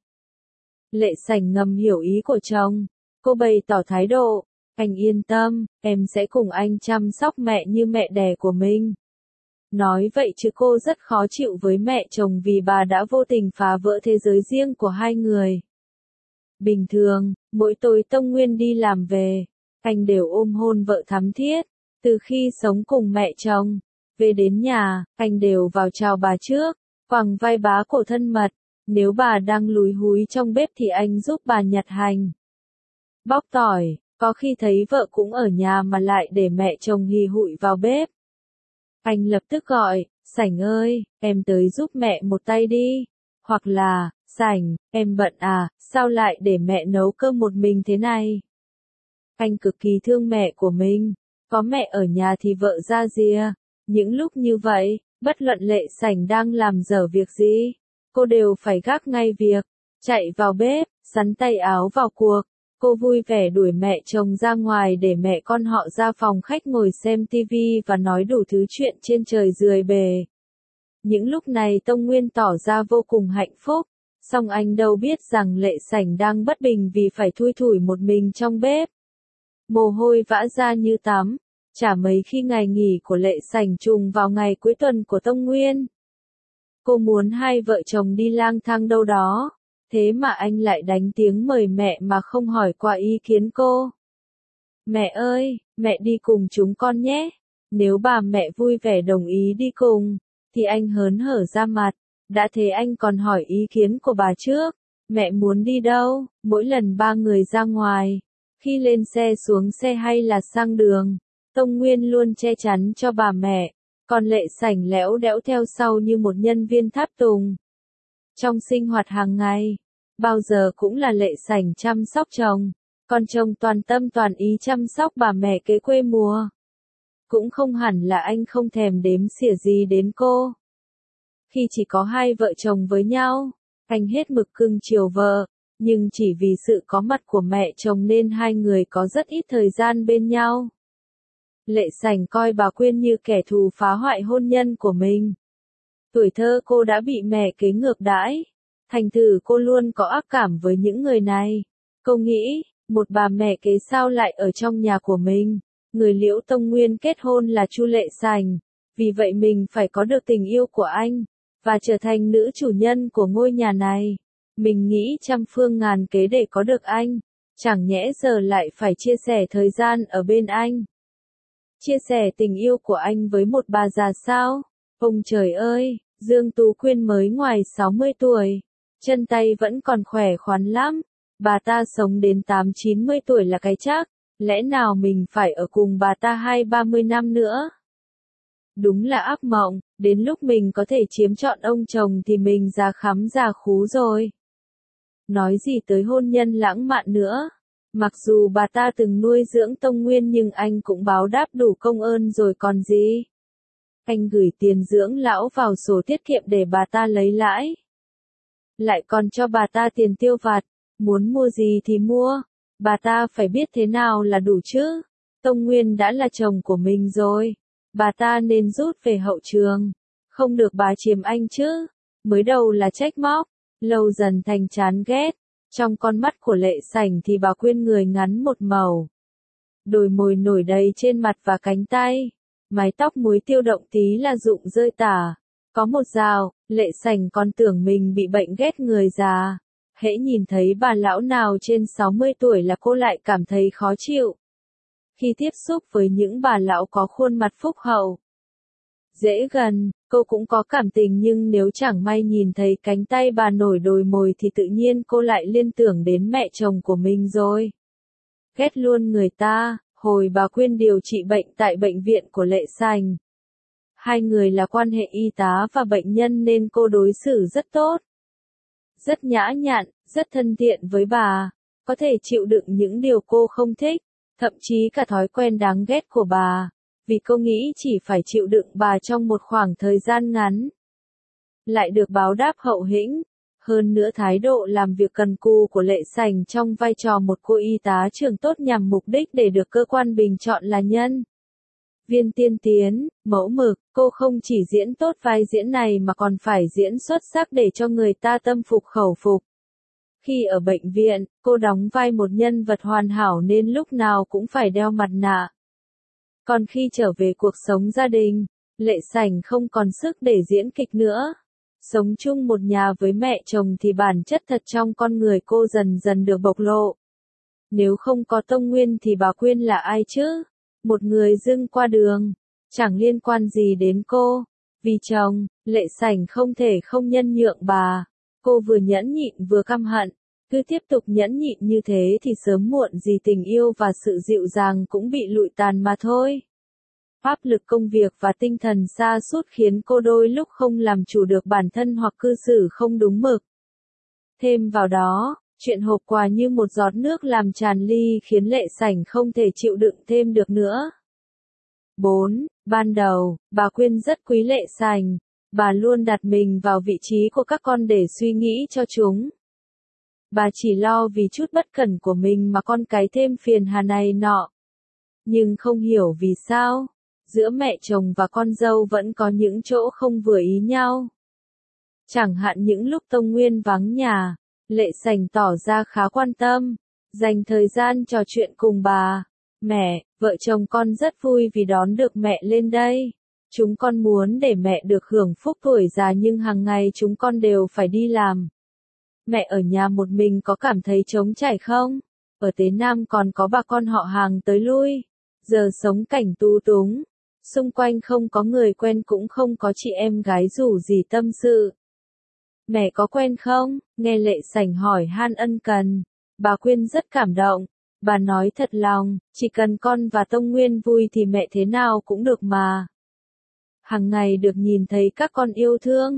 Lệ Sảnh ngầm hiểu ý của chồng. Cô bày tỏ thái độ. Anh yên tâm, em sẽ cùng anh chăm sóc mẹ như mẹ đẻ của mình. Nói vậy chứ cô rất khó chịu với mẹ chồng vì bà đã vô tình phá vỡ thế giới riêng của hai người. Bình thường, mỗi tối Tông Nguyên đi làm về, anh đều ôm hôn vợ thắm thiết. Từ khi sống cùng mẹ chồng, về đến nhà, anh đều vào chào bà trước, quàng vai bá cổ thân mật. Nếu bà đang lúi húi trong bếp thì anh giúp bà nhặt hành, bóc tỏi. Có khi thấy vợ cũng ở nhà mà lại để mẹ chồng hì hụi vào bếp. Anh lập tức gọi, Sảnh ơi, em tới giúp mẹ một tay đi. Hoặc là, Sảnh, em bận à, sao lại để mẹ nấu cơm một mình thế này? Anh cực kỳ thương mẹ của mình. Có mẹ ở nhà thì vợ ra rìa. Những lúc như vậy, bất luận Lệ Sảnh đang làm dở việc gì, cô đều phải gác ngay việc, chạy vào bếp, sắn tay áo vào cuộc. Cô vui vẻ đuổi mẹ chồng ra ngoài để mẹ con họ ra phòng khách ngồi xem tivi và nói đủ thứ chuyện trên trời rười bề. Những lúc này Tông Nguyên tỏ ra vô cùng hạnh phúc, song anh đâu biết rằng Lệ Sảnh đang bất bình vì phải thui thủi một mình trong bếp. Mồ hôi vã ra như tắm, chả mấy khi ngày nghỉ của Lệ Sảnh trùng vào ngày cuối tuần của Tông Nguyên. Cô muốn hai vợ chồng đi lang thang đâu đó. Thế mà anh lại đánh tiếng mời mẹ mà không hỏi qua ý kiến cô. Mẹ ơi, mẹ đi cùng chúng con nhé. Nếu bà mẹ vui vẻ đồng ý đi cùng, thì anh hớn hở ra mặt. Đã thế anh còn hỏi ý kiến của bà trước. Mẹ muốn đi đâu? Mỗi lần ba người ra ngoài, khi lên xe xuống xe hay là sang đường, Tông Nguyên luôn che chắn cho bà mẹ. Còn Lệ Sảnh lẽo đẽo theo sau như một nhân viên tháp tùng. Trong sinh hoạt hàng ngày, bao giờ cũng là Lệ Sảnh chăm sóc chồng, còn chồng toàn tâm toàn ý chăm sóc bà mẹ kế quê mùa. Cũng không hẳn là anh không thèm đếm xỉa gì đến cô. Khi chỉ có hai vợ chồng với nhau, anh hết mực cưng chiều vợ, nhưng chỉ vì sự có mặt của mẹ chồng nên hai người có rất ít thời gian bên nhau. Lệ Sảnh coi bà Quyên như kẻ thù phá hoại hôn nhân của mình. Tuổi thơ cô đã bị mẹ kế ngược đãi, thành thử cô luôn có ác cảm với những người này. Cô nghĩ, một bà mẹ kế sao lại ở trong nhà của mình, người Liễu Tông Nguyên kết hôn là Chu Lệ Sảnh, vì vậy mình phải có được tình yêu của anh, và trở thành nữ chủ nhân của ngôi nhà này. Mình nghĩ trăm phương ngàn kế để có được anh, chẳng nhẽ giờ lại phải chia sẻ thời gian ở bên anh. Chia sẻ tình yêu của anh với một bà già sao? Ông trời ơi, Dương Tú Quyên mới ngoài 60 tuổi, chân tay vẫn còn khỏe khoắn lắm, bà ta sống đến 8-90 tuổi là cái chắc, lẽ nào mình phải ở cùng bà ta 20-30 năm nữa? Đúng là ác mộng, đến lúc mình có thể chiếm trọn ông chồng thì mình già khắm già khú rồi. Nói gì tới hôn nhân lãng mạn nữa. Mặc dù bà ta từng nuôi dưỡng Tông Nguyên nhưng anh cũng báo đáp đủ công ơn rồi còn gì. Anh gửi tiền dưỡng lão vào sổ tiết kiệm để bà ta lấy lãi. Lại còn cho bà ta tiền tiêu vặt, muốn mua gì thì mua, bà ta phải biết thế nào là đủ chứ. Tông Nguyên đã là chồng của mình rồi, bà ta nên rút về hậu trường, không được bà chiếm anh chứ. Mới đầu là trách móc, lâu dần thành chán ghét. Trong con mắt của Lệ Sảnh thì bà Quyên người ngắn một màu. Đồi mồi nổi đầy trên mặt và cánh tay. Mái tóc muối tiêu động tí là rụng rơi tả. Có một dạo, Lệ Sảnh còn tưởng mình bị bệnh ghét người già. Hễ nhìn thấy bà lão nào trên 60 tuổi là cô lại cảm thấy khó chịu. Khi tiếp xúc với những bà lão có khuôn mặt phúc hậu, dễ gần, cô cũng có cảm tình nhưng nếu chẳng may nhìn thấy cánh tay bà nổi đồi mồi thì tự nhiên cô lại liên tưởng đến mẹ chồng của mình rồi. Ghét luôn người ta, hồi bà Quyên điều trị bệnh tại bệnh viện của Lệ Sảnh. Hai người là quan hệ y tá và bệnh nhân nên cô đối xử rất tốt. Rất nhã nhặn, rất thân thiện với bà, có thể chịu đựng những điều cô không thích, thậm chí cả thói quen đáng ghét của bà. Vì cô nghĩ chỉ phải chịu đựng bà trong một khoảng thời gian ngắn, lại được báo đáp hậu hĩnh. Hơn nữa thái độ làm việc cần cù của Lệ Sảnh trong vai trò một cô y tá trưởng tốt nhằm mục đích để được cơ quan bình chọn là nhân viên tiên tiến, mẫu mực. Cô không chỉ diễn tốt vai diễn này mà còn phải diễn xuất sắc để cho người ta tâm phục khẩu phục. Khi ở bệnh viện, cô đóng vai một nhân vật hoàn hảo nên lúc nào cũng phải đeo mặt nạ. Còn khi trở về cuộc sống gia đình, Lệ Sảnh không còn sức để diễn kịch nữa. Sống chung một nhà với mẹ chồng thì bản chất thật trong con người cô dần dần được bộc lộ. Nếu không có Tông Nguyên thì bà Quyên là ai chứ? Một người dưng qua đường, chẳng liên quan gì đến cô. Vì chồng, Lệ Sảnh không thể không nhân nhượng bà. Cô vừa nhẫn nhịn vừa căm hận. Cứ tiếp tục nhẫn nhịn như thế thì sớm muộn gì tình yêu và sự dịu dàng cũng bị lụi tàn mà thôi. Áp lực công việc và tinh thần sa sút khiến cô đôi lúc không làm chủ được bản thân hoặc cư xử không đúng mực. Thêm vào đó, chuyện hộp quà như một giọt nước làm tràn ly khiến Lệ Sảnh không thể chịu đựng thêm được nữa. 4. Ban đầu, bà Quyên rất quý Lệ Sảnh. Bà luôn đặt mình vào vị trí của các con để suy nghĩ cho chúng. Bà chỉ lo vì chút bất cẩn của mình mà con cái thêm phiền hà này nọ. Nhưng không hiểu vì sao, giữa mẹ chồng và con dâu vẫn có những chỗ không vừa ý nhau. Chẳng hạn những lúc Tông Nguyên vắng nhà, Lệ Sảnh tỏ ra khá quan tâm, dành thời gian trò chuyện cùng bà. Mẹ, vợ chồng con rất vui vì đón được mẹ lên đây. Chúng con muốn để mẹ được hưởng phúc tuổi già nhưng hàng ngày chúng con đều phải đi làm. Mẹ ở nhà một mình có cảm thấy trống trải không? Ở Tế Nam còn có bà con họ hàng tới lui. Giờ sống cảnh tu túng. Xung quanh không có người quen cũng không có chị em gái rủ gì tâm sự. Mẹ có quen không? Nghe Lệ Sảnh hỏi han ân cần. Bà Quyên rất cảm động. Bà nói thật lòng, chỉ cần con và Tông Nguyên vui thì mẹ thế nào cũng được mà. Hàng ngày được nhìn thấy các con yêu thương,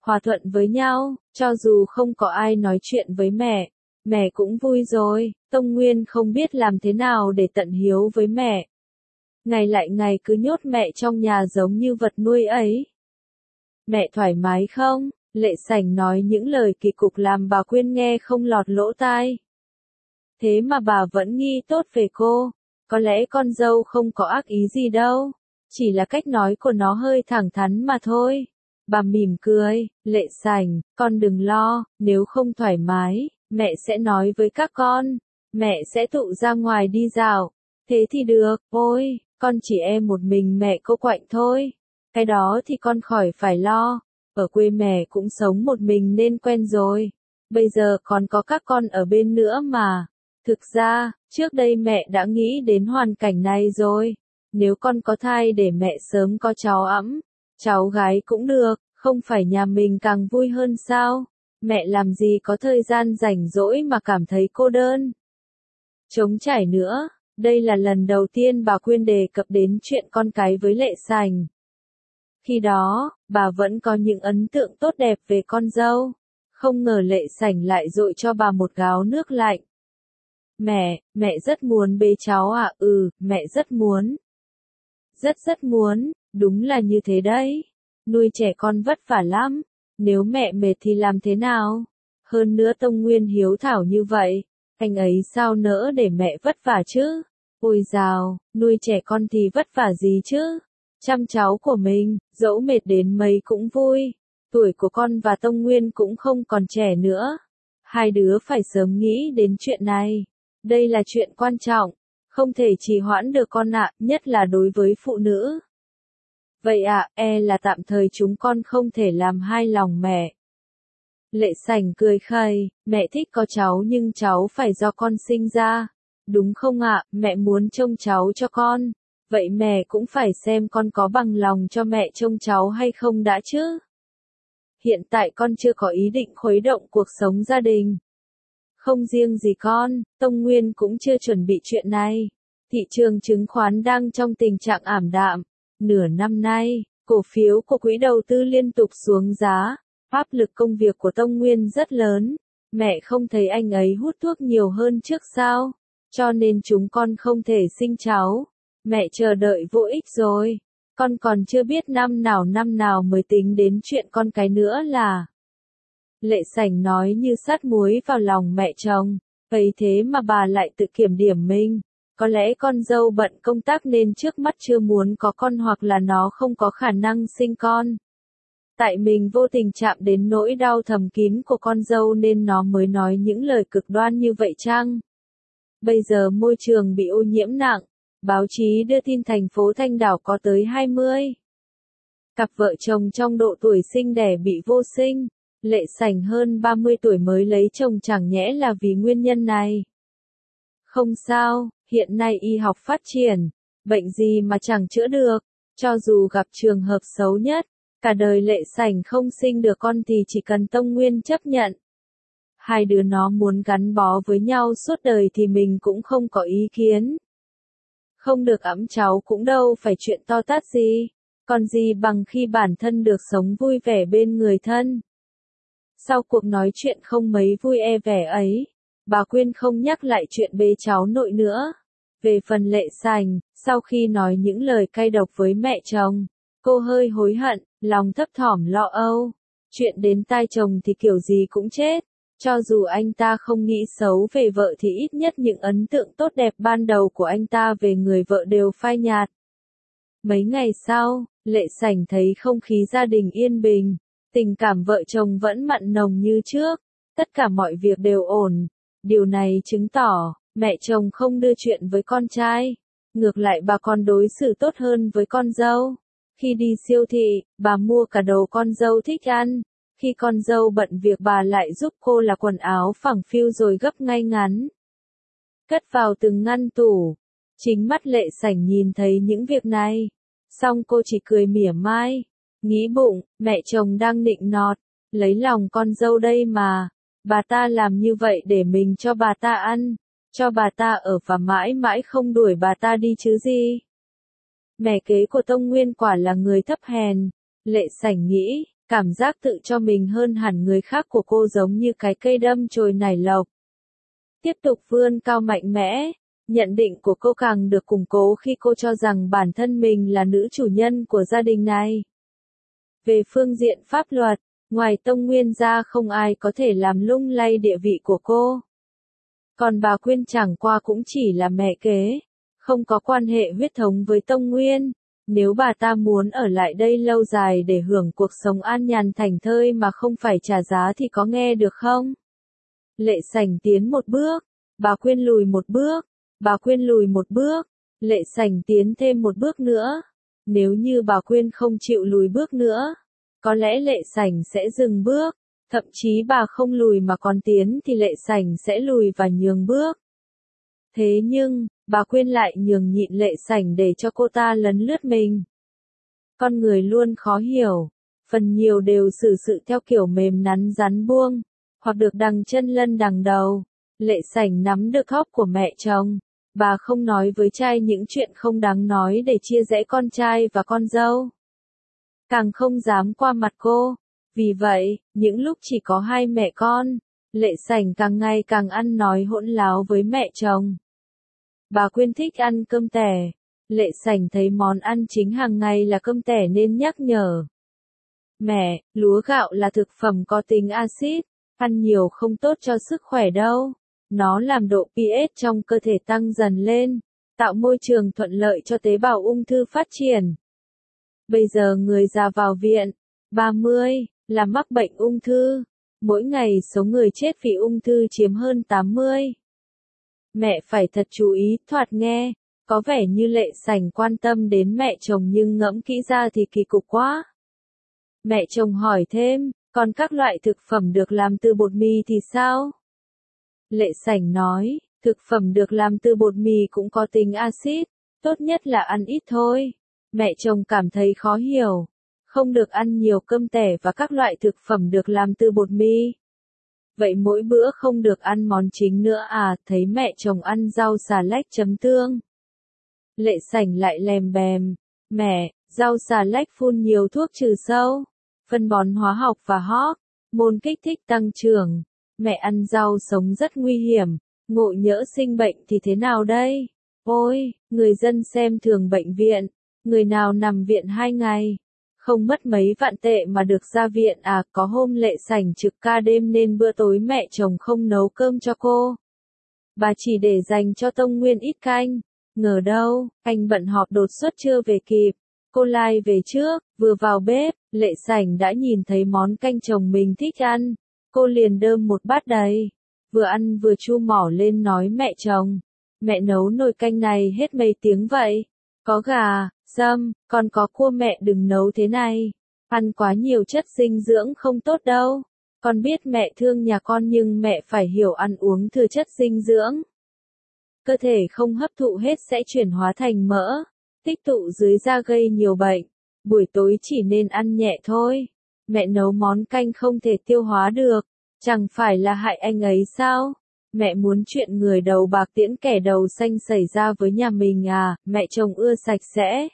hòa thuận với nhau, cho dù không có ai nói chuyện với mẹ cũng vui rồi. Tông Nguyên không biết làm thế nào để tận hiếu với mẹ. Ngày lại ngày cứ nhốt mẹ trong nhà giống như vật nuôi ấy. Mẹ thoải mái không? Lệ Sảnh nói những lời kỳ cục làm bà Quyên nghe không lọt lỗ tai. Thế mà bà vẫn nghi tốt về cô. Có lẽ con dâu không có ác ý gì đâu. Chỉ là cách nói của nó hơi thẳng thắn mà thôi. Bà mỉm cười, Lệ Sảnh, con đừng lo, nếu không thoải mái, mẹ sẽ nói với các con. Mẹ sẽ tụ ra ngoài đi dạo. Thế thì được, ôi, con chỉ một mình mẹ cô Quạnh thôi. Cái đó thì con khỏi phải lo. Ở quê mẹ cũng sống một mình nên quen rồi. Bây giờ còn có các con ở bên nữa mà. Thực ra, trước đây mẹ đã nghĩ đến hoàn cảnh này rồi. Nếu con có thai để mẹ sớm có cháu ẵm, cháu gái cũng được, không phải nhà mình càng vui hơn sao? Mẹ làm gì có thời gian rảnh rỗi mà cảm thấy cô đơn. Trống trải nữa, đây là lần đầu tiên bà Quyên đề cập đến chuyện con cái với Lệ Sảnh. Khi đó, bà vẫn có những ấn tượng tốt đẹp về con dâu. Không ngờ Lệ Sảnh lại dội cho bà một gáo nước lạnh. Mẹ rất muốn bế cháu à? Mẹ rất muốn. Rất muốn, đúng là như thế đấy. Nuôi trẻ con vất vả lắm. Nếu mẹ mệt thì làm thế nào? Hơn nữa Tông Nguyên hiếu thảo như vậy, anh ấy sao nỡ để mẹ vất vả chứ? Ôi dào, nuôi trẻ con thì vất vả gì chứ? Chăm cháu của mình, dẫu mệt đến mấy cũng vui. Tuổi của con và Tông Nguyên cũng không còn trẻ nữa. Hai đứa phải sớm nghĩ đến chuyện này. Đây là chuyện quan trọng, không thể trì hoãn được con ạ, nhất là đối với phụ nữ. Vậy ạ, là tạm thời chúng con không thể làm hài lòng mẹ. Lệ Sảnh cười khẩy, mẹ thích có cháu nhưng cháu phải do con sinh ra. Đúng không ạ, mẹ muốn trông cháu cho con. Vậy mẹ cũng phải xem con có bằng lòng cho mẹ trông cháu hay không đã chứ. Hiện tại con chưa có ý định khuấy động cuộc sống gia đình. Không riêng gì con, Tông Nguyên cũng chưa chuẩn bị chuyện này. Thị trường chứng khoán đang trong tình trạng ảm đạm. Nửa năm nay, cổ phiếu của quỹ đầu tư liên tục xuống giá. Áp lực công việc của Tông Nguyên rất lớn. Mẹ không thấy anh ấy hút thuốc nhiều hơn trước sao? Cho nên chúng con không thể sinh cháu. Mẹ chờ đợi vô ích rồi. Con còn chưa biết năm nào mới tính đến chuyện con cái nữa là. Lệ Sảnh nói như sát muối vào lòng mẹ chồng. Ấy thế mà bà lại tự kiểm điểm mình. Có lẽ con dâu bận công tác nên trước mắt chưa muốn có con hoặc là nó không có khả năng sinh con. Tại mình vô tình chạm đến nỗi đau thầm kín của con dâu nên nó mới nói những lời cực đoan như vậy chăng? Bây giờ môi trường bị ô nhiễm nặng. Báo chí đưa tin thành phố Thanh Đảo có tới 20 cặp vợ chồng trong độ tuổi sinh đẻ bị vô sinh. Lệ Sảnh hơn 30 tuổi mới lấy chồng chẳng nhẽ là vì nguyên nhân này. Không sao, hiện nay y học phát triển, bệnh gì mà chẳng chữa được. Cho dù gặp trường hợp xấu nhất, cả đời Lệ Sảnh không sinh được con thì chỉ cần Tông Nguyên chấp nhận. Hai đứa nó muốn gắn bó với nhau suốt đời thì mình cũng không có ý kiến. Không được ẵm cháu cũng đâu phải chuyện to tát gì, còn gì bằng khi bản thân được sống vui vẻ bên người thân. Sau cuộc nói chuyện không mấy vui vẻ ấy, bà Quyên không nhắc lại chuyện bế cháu nội nữa. Về phần Lệ Sảnh, sau khi nói những lời cay độc với mẹ chồng, cô hơi hối hận, lòng thấp thỏm lo âu. Chuyện đến tai chồng thì kiểu gì cũng chết. Cho dù anh ta không nghĩ xấu về vợ thì ít nhất những ấn tượng tốt đẹp ban đầu của anh ta về người vợ đều phai nhạt. Mấy ngày sau, Lệ Sảnh thấy không khí gia đình yên bình, tình cảm vợ chồng vẫn mặn nồng như trước, tất cả mọi việc đều ổn. Điều này chứng tỏ, mẹ chồng không đưa chuyện với con trai, ngược lại bà còn đối xử tốt hơn với con dâu. Khi đi siêu thị, bà mua cả đồ con dâu thích ăn. Khi con dâu bận việc bà lại giúp cô là quần áo phẳng phiu rồi gấp ngay ngắn. Cất vào từng ngăn tủ. Chính mắt Lệ Sảnh nhìn thấy những việc này. Xong cô chỉ cười mỉa mai. Nghĩ bụng, mẹ chồng đang nịnh nọt. Lấy lòng con dâu đây mà. Bà ta làm như vậy để mình cho bà ta ăn. Cho bà ta ở và mãi mãi không đuổi bà ta đi chứ gì. Mẹ kế của Tông Nguyên quả là người thấp hèn. Lệ Sảnh nghĩ. Cảm giác tự cho mình hơn hẳn người khác của cô giống như cái cây đâm chồi nảy lộc. Tiếp tục vươn cao mạnh mẽ, nhận định của cô càng được củng cố khi cô cho rằng bản thân mình là nữ chủ nhân của gia đình này. Về phương diện pháp luật, ngoài Tông Nguyên ra không ai có thể làm lung lay địa vị của cô. Còn bà Quyên chẳng qua cũng chỉ là mẹ kế, không có quan hệ huyết thống với Tông Nguyên. Nếu bà ta muốn ở lại đây lâu dài để hưởng cuộc sống an nhàn thảnh thơi mà không phải trả giá thì có nghe được không? Lệ Sảnh tiến một bước, bà Quyên lùi một bước, bà Quyên lùi một bước, Lệ Sảnh tiến thêm một bước nữa. Nếu như bà Quyên không chịu lùi bước nữa, có lẽ Lệ Sảnh sẽ dừng bước, thậm chí bà không lùi mà còn tiến thì Lệ Sảnh sẽ lùi và nhường bước. Thế nhưng, bà Quyên lại nhường nhịn Lệ Sảnh để cho cô ta lấn lướt mình. Con người luôn khó hiểu, phần nhiều đều xử sự theo kiểu mềm nắn rắn buông, hoặc được đằng chân lân đằng đầu. Lệ Sảnh nắm được góc của mẹ chồng, bà không nói với trai những chuyện không đáng nói để chia rẽ con trai và con dâu. Càng không dám qua mặt cô, vì vậy, những lúc chỉ có hai mẹ con, Lệ Sảnh càng ngày càng ăn nói hỗn láo với mẹ chồng. Bà Quyên thích ăn cơm tẻ, Lệ Sảnh thấy món ăn chính hàng ngày là cơm tẻ nên nhắc nhở. Mẹ, lúa gạo là thực phẩm có tính axit, ăn nhiều không tốt cho sức khỏe đâu. Nó làm độ pH trong cơ thể tăng dần lên, tạo môi trường thuận lợi cho tế bào ung thư phát triển. Bây giờ người già vào viện, 30, là mắc bệnh ung thư. Mỗi ngày số người chết vì ung thư chiếm hơn 80. Mẹ phải thật chú ý, thoạt nghe, có vẻ như Lệ Sảnh quan tâm đến mẹ chồng nhưng ngẫm kỹ ra thì kỳ cục quá. Mẹ chồng hỏi thêm, còn các loại thực phẩm được làm từ bột mì thì sao? Lệ Sảnh nói, thực phẩm được làm từ bột mì cũng có tính axit, tốt nhất là ăn ít thôi. Mẹ chồng cảm thấy khó hiểu, không được ăn nhiều cơm tẻ và các loại thực phẩm được làm từ bột mì. Vậy mỗi bữa không được ăn món chính nữa à? Thấy mẹ chồng ăn rau xà lách chấm tương. Lệ Sảnh lại lèm bèm, mẹ, rau xà lách phun nhiều thuốc trừ sâu, phân bón hóa học và hormone kích thích tăng trưởng. Mẹ ăn rau sống rất nguy hiểm, ngộ nhỡ sinh bệnh thì thế nào đây? Ôi, người dân xem thường bệnh viện, người nào nằm viện 2 ngày, không mất mấy vạn tệ mà được ra viện à? Có hôm Lệ Sảnh trực ca đêm nên bữa tối mẹ chồng không nấu cơm cho cô. Bà chỉ để dành cho Tông Nguyên ít canh. Ngờ đâu, anh bận họp đột xuất chưa về kịp. Cô lai về trước, vừa vào bếp, Lệ Sảnh đã nhìn thấy món canh chồng mình thích ăn. Cô liền đơm một bát đầy. Vừa ăn vừa chu mỏ lên nói mẹ chồng. Mẹ nấu nồi canh này hết mấy tiếng vậy? Có gà, dâm, còn có cua, mẹ đừng nấu thế này. Ăn quá nhiều chất dinh dưỡng không tốt đâu. Con biết mẹ thương nhà con nhưng mẹ phải hiểu ăn uống thừa chất dinh dưỡng. Cơ thể không hấp thụ hết sẽ chuyển hóa thành mỡ, tích tụ dưới da gây nhiều bệnh. Buổi tối chỉ nên ăn nhẹ thôi. Mẹ nấu món canh không thể tiêu hóa được, chẳng phải là hại anh ấy sao? Mẹ muốn chuyện người đầu bạc tiễn kẻ đầu xanh xảy ra với nhà mình à? Mẹ chồng ưa sạch sẽ,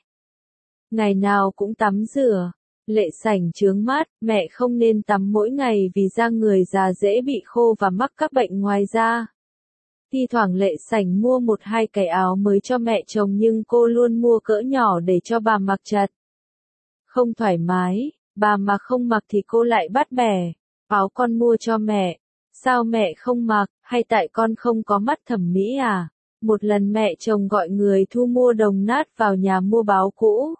ngày nào cũng tắm rửa. Lệ Sảnh trướng mắt, mẹ không nên tắm mỗi ngày vì da người già dễ bị khô và mắc các bệnh ngoài da. Thi thoảng Lệ Sảnh mua 1-2 cái áo mới cho mẹ chồng nhưng cô luôn mua cỡ nhỏ để cho bà mặc chật. Không thoải mái, bà mà không mặc thì cô lại bắt bẻ. Áo con mua cho mẹ, sao mẹ không mặc, hay tại con không có mắt thẩm mỹ à? Một lần mẹ chồng gọi người thu mua đồng nát vào nhà mua báo cũ.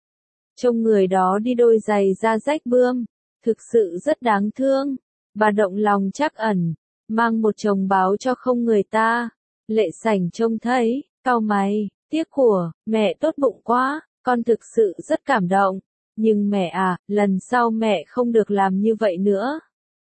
Trông người đó đi đôi giày da rách bươm, thực sự rất đáng thương. Bà động lòng trắc ẩn, mang một chồng báo cho không người ta. Lệ Sảnh trông thấy, cau mày, tiếc của, mẹ tốt bụng quá, con thực sự rất cảm động. Nhưng mẹ à, lần sau mẹ không được làm như vậy nữa.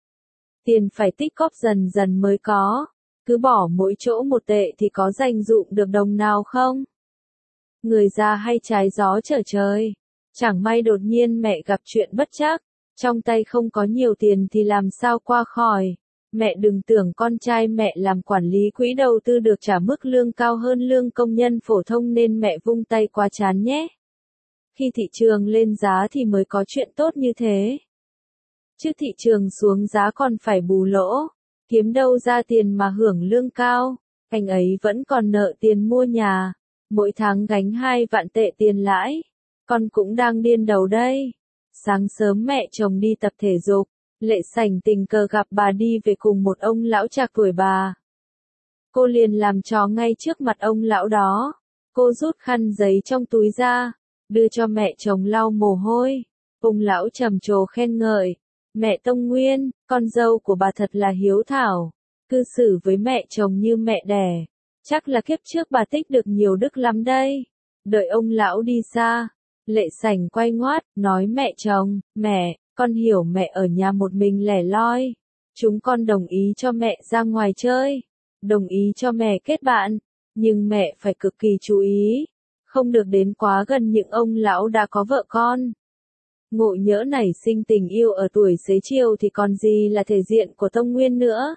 Tiền phải tích góp dần dần mới có, cứ bỏ mỗi chỗ 1 tệ thì có dành dụm được đồng nào không? Người già hay trái gió trở trời. Chẳng may đột nhiên mẹ gặp chuyện bất trắc, trong tay không có nhiều tiền thì làm sao qua khỏi. Mẹ đừng tưởng con trai mẹ làm quản lý quỹ đầu tư được trả mức lương cao hơn lương công nhân phổ thông nên mẹ vung tay quá chán nhé. Khi thị trường lên giá thì mới có chuyện tốt như thế. chứ thị trường xuống giá còn phải bù lỗ, kiếm đâu ra tiền mà hưởng lương cao, anh ấy vẫn còn nợ tiền mua nhà, mỗi tháng gánh 2 vạn tệ tiền lãi, con cũng đang điên đầu đây. Sáng sớm mẹ chồng đi tập thể dục, Lệ Sảnh tình cờ gặp bà đi về cùng một ông lão trạc tuổi bà. Cô liền làm trò ngay trước mặt ông lão đó, cô rút khăn giấy trong túi ra, đưa cho mẹ chồng lau mồ hôi. Ông lão trầm trồ khen ngợi, mẹ Tông Nguyên, con dâu của bà thật là hiếu thảo, cư xử với mẹ chồng như mẹ đẻ, chắc là kiếp trước bà tích được nhiều đức lắm đây. Đợi ông lão đi xa, Lệ Sảnh quay ngoắt, nói mẹ chồng, mẹ, con hiểu mẹ ở nhà một mình lẻ loi, chúng con đồng ý cho mẹ ra ngoài chơi, đồng ý cho mẹ kết bạn, nhưng mẹ phải cực kỳ chú ý, không được đến quá gần những ông lão đã có vợ con. Ngộ nhỡ nảy sinh tình yêu ở tuổi xế chiều thì còn gì là thể diện của Tông Nguyên nữa.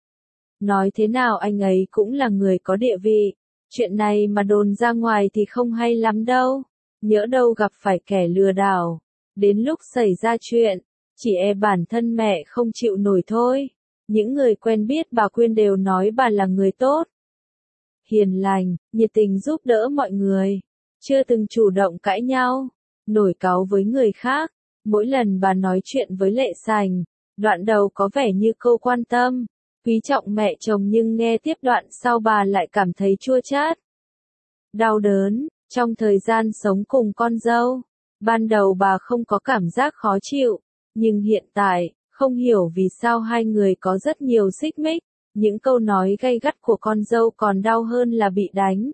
Nói thế nào anh ấy cũng là người có địa vị, chuyện này mà đồn ra ngoài thì không hay lắm đâu, nhỡ đâu gặp phải kẻ lừa đảo, đến lúc xảy ra chuyện, chỉ e bản thân mẹ không chịu nổi thôi. Những người quen biết bà Quyên đều nói bà là người tốt, hiền lành, nhiệt tình giúp đỡ mọi người, chưa từng chủ động cãi nhau, nổi cáu với người khác. Mỗi lần bà nói chuyện với Lệ Sảnh, đoạn đầu có vẻ như câu quan tâm, quý trọng mẹ chồng, nhưng nghe tiếp đoạn sau bà lại cảm thấy chua chát, đau đớn. Trong thời gian sống cùng con dâu, ban đầu bà không có cảm giác khó chịu, nhưng hiện tại, không hiểu vì sao hai người có rất nhiều xích mích, những câu nói gay gắt của con dâu còn đau hơn là bị đánh.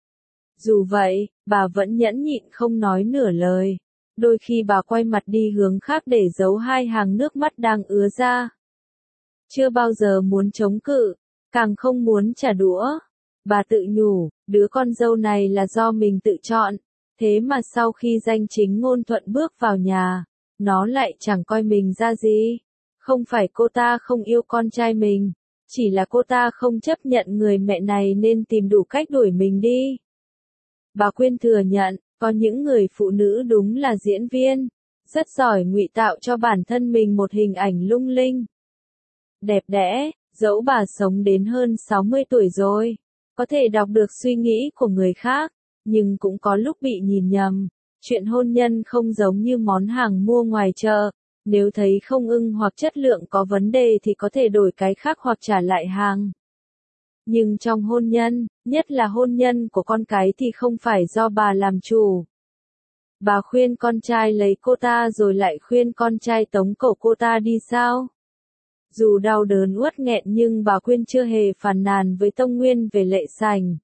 Dù vậy, bà vẫn nhẫn nhịn không nói nửa lời, đôi khi bà quay mặt đi hướng khác để giấu hai hàng nước mắt đang ứa ra. Chưa bao giờ muốn chống cự, càng không muốn trả đũa. Bà tự nhủ, đứa con dâu này là do mình tự chọn, thế mà sau khi danh chính ngôn thuận bước vào nhà, nó lại chẳng coi mình ra gì. Không phải cô ta không yêu con trai mình, chỉ là cô ta không chấp nhận người mẹ này nên tìm đủ cách đuổi mình đi. Bà Quyên thừa nhận, có những người phụ nữ đúng là diễn viên, rất giỏi ngụy tạo cho bản thân mình một hình ảnh lung linh, đẹp đẽ, dẫu bà sống đến hơn 60 tuổi rồi, có thể đọc được suy nghĩ của người khác, nhưng cũng có lúc bị nhìn nhầm. Chuyện hôn nhân không giống như món hàng mua ngoài chợ, nếu thấy không ưng hoặc chất lượng có vấn đề thì có thể đổi cái khác hoặc trả lại hàng. Nhưng trong hôn nhân, nhất là hôn nhân của con cái thì không phải do bà làm chủ. Bà khuyên con trai lấy cô ta rồi lại khuyên con trai tống cổ cô ta đi sao? Dù đau đớn uất nghẹn nhưng bà Quyên chưa hề phàn nàn với Tông Nguyên về Lệ Sảnh.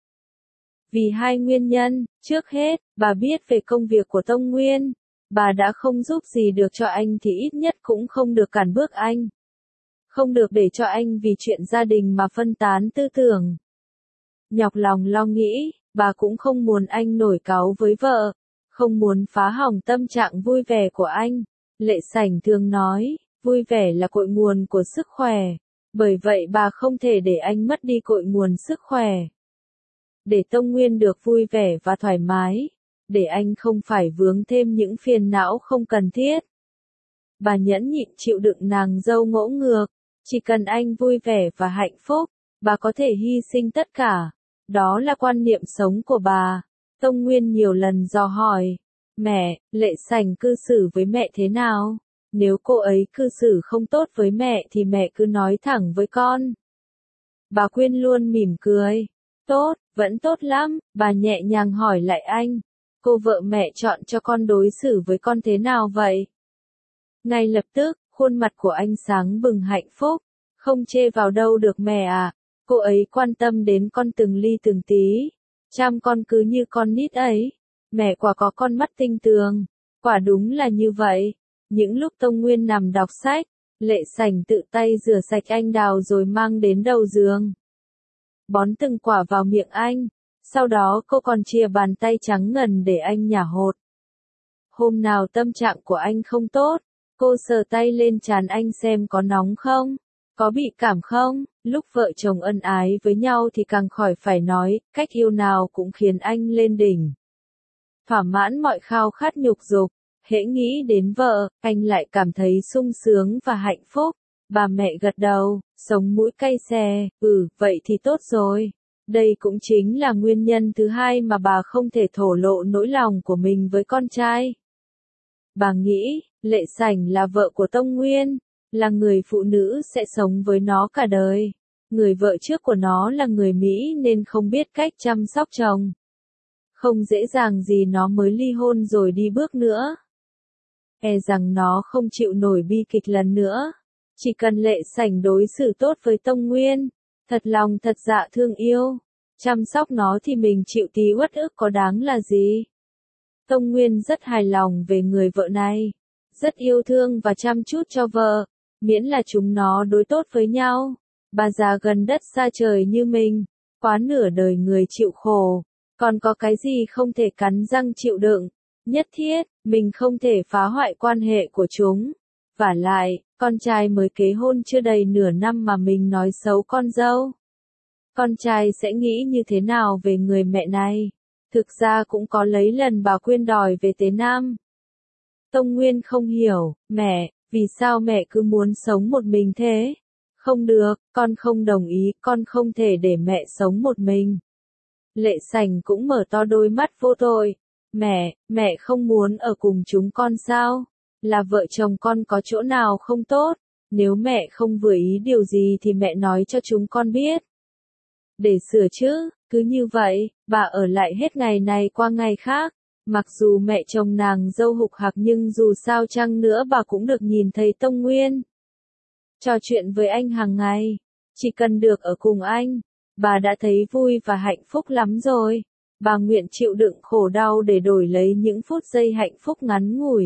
Vì hai nguyên nhân, trước hết, bà biết về công việc của Tông Nguyên, bà đã không giúp gì được cho anh thì ít nhất cũng không được cản bước anh. Không được để cho anh vì chuyện gia đình mà phân tán tư tưởng. Nhọc lòng lo nghĩ, bà cũng không muốn anh nổi cáu với vợ, không muốn phá hỏng tâm trạng vui vẻ của anh. Lệ Sảnh thường nói, vui vẻ là cội nguồn của sức khỏe, bởi vậy bà không thể để anh mất đi cội nguồn sức khỏe. Để Tông Nguyên được vui vẻ và thoải mái, để anh không phải vướng thêm những phiền não không cần thiết. Bà nhẫn nhịn chịu đựng nàng dâu ngỗ ngược, chỉ cần anh vui vẻ và hạnh phúc, bà có thể hy sinh tất cả. Đó là quan niệm sống của bà. Tông Nguyên nhiều lần dò hỏi, mẹ, Lệ Sảnh cư xử với mẹ thế nào? Nếu cô ấy cư xử không tốt với mẹ thì mẹ cứ nói thẳng với con. Bà Quyên luôn mỉm cười. Tốt, vẫn tốt lắm, bà nhẹ nhàng hỏi lại anh. Cô vợ mẹ chọn cho con đối xử với con thế nào vậy? Ngay lập tức, khuôn mặt của anh sáng bừng hạnh phúc. Không chê vào đâu được mẹ à, cô ấy quan tâm đến con từng ly từng tí. Chăm con cứ như con nít ấy. Mẹ quả có con mắt tinh tường. Quả đúng là như vậy. Những lúc Tông Nguyên nằm đọc sách, Lệ Sảnh tự tay rửa sạch anh đào rồi mang đến đầu giường. Bón từng quả vào miệng anh, sau đó cô còn chìa bàn tay trắng ngần để anh nhả hột. Hôm nào tâm trạng của anh không tốt, cô sờ tay lên trán anh xem có nóng không, có bị cảm không. Lúc vợ chồng ân ái với nhau thì càng khỏi phải nói, cách yêu nào cũng khiến anh lên đỉnh. Thỏa mãn mọi khao khát nhục dục, Hễ nghĩ đến vợ, anh lại cảm thấy sung sướng và hạnh phúc. Bà mẹ gật đầu, sống mũi cay xè, vậy thì tốt rồi. Đây cũng chính là nguyên nhân thứ hai mà bà không thể thổ lộ nỗi lòng của mình với con trai. Bà nghĩ, Lệ Sảnh là vợ của Tông Nguyên, là người phụ nữ sẽ sống với nó cả đời. Người vợ trước của nó là người Mỹ nên không biết cách chăm sóc chồng. Không dễ dàng gì nó mới ly hôn rồi đi bước nữa. E rằng nó không chịu nổi bi kịch lần nữa. Chỉ cần Lệ Sảnh đối xử tốt với Tông Nguyên, thật lòng thật dạ thương yêu, chăm sóc nó thì mình chịu tí uất ức có đáng là gì. Tông Nguyên rất hài lòng về người vợ này, rất yêu thương và chăm chút cho vợ, miễn là chúng nó đối tốt với nhau. Bà già gần đất xa trời như mình, quá nửa đời người chịu khổ, còn có cái gì không thể cắn răng chịu đựng. Nhất thiết, mình không thể phá hoại quan hệ của chúng. Vả lại, con trai mới kế hôn chưa đầy nửa năm mà mình nói xấu con dâu. Con trai sẽ nghĩ như thế nào về người mẹ này? Thực ra cũng có lấy lần bà Quyên đòi về Tế Nam. Tông Nguyên không hiểu, mẹ, vì sao mẹ cứ muốn sống một mình thế? Không được, con không đồng ý, con không thể để mẹ sống một mình. Lệ Sảnh cũng mở to đôi mắt vô tội. Mẹ không muốn ở cùng chúng con sao? Là vợ chồng con có chỗ nào không tốt? Nếu mẹ không vừa ý điều gì thì mẹ nói cho chúng con biết. Để sửa chứ, cứ như vậy, bà ở lại hết ngày này qua ngày khác. Mặc dù mẹ chồng nàng dâu hục hặc nhưng dù sao chăng nữa bà cũng được nhìn thấy Tông Nguyên. Trò chuyện với anh hàng ngày. Chỉ cần được ở cùng anh, bà đã thấy vui và hạnh phúc lắm rồi. Bà nguyện chịu đựng khổ đau để đổi lấy những phút giây hạnh phúc ngắn ngủi.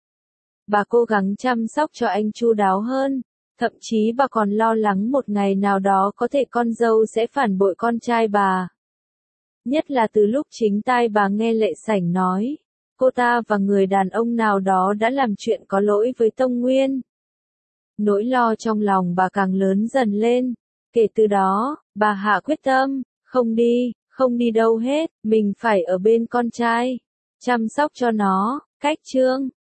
Bà cố gắng chăm sóc cho anh chu đáo hơn. Thậm chí bà còn lo lắng một ngày nào đó có thể con dâu sẽ phản bội con trai bà. Nhất là từ lúc chính tai bà nghe Lệ Sảnh nói, cô ta và người đàn ông nào đó đã làm chuyện có lỗi với Tông Nguyên. Nỗi lo trong lòng bà càng lớn dần lên. Kể từ đó, bà hạ quyết tâm, không đi đâu hết, mình phải ở bên con trai, chăm sóc cho nó. Cách chương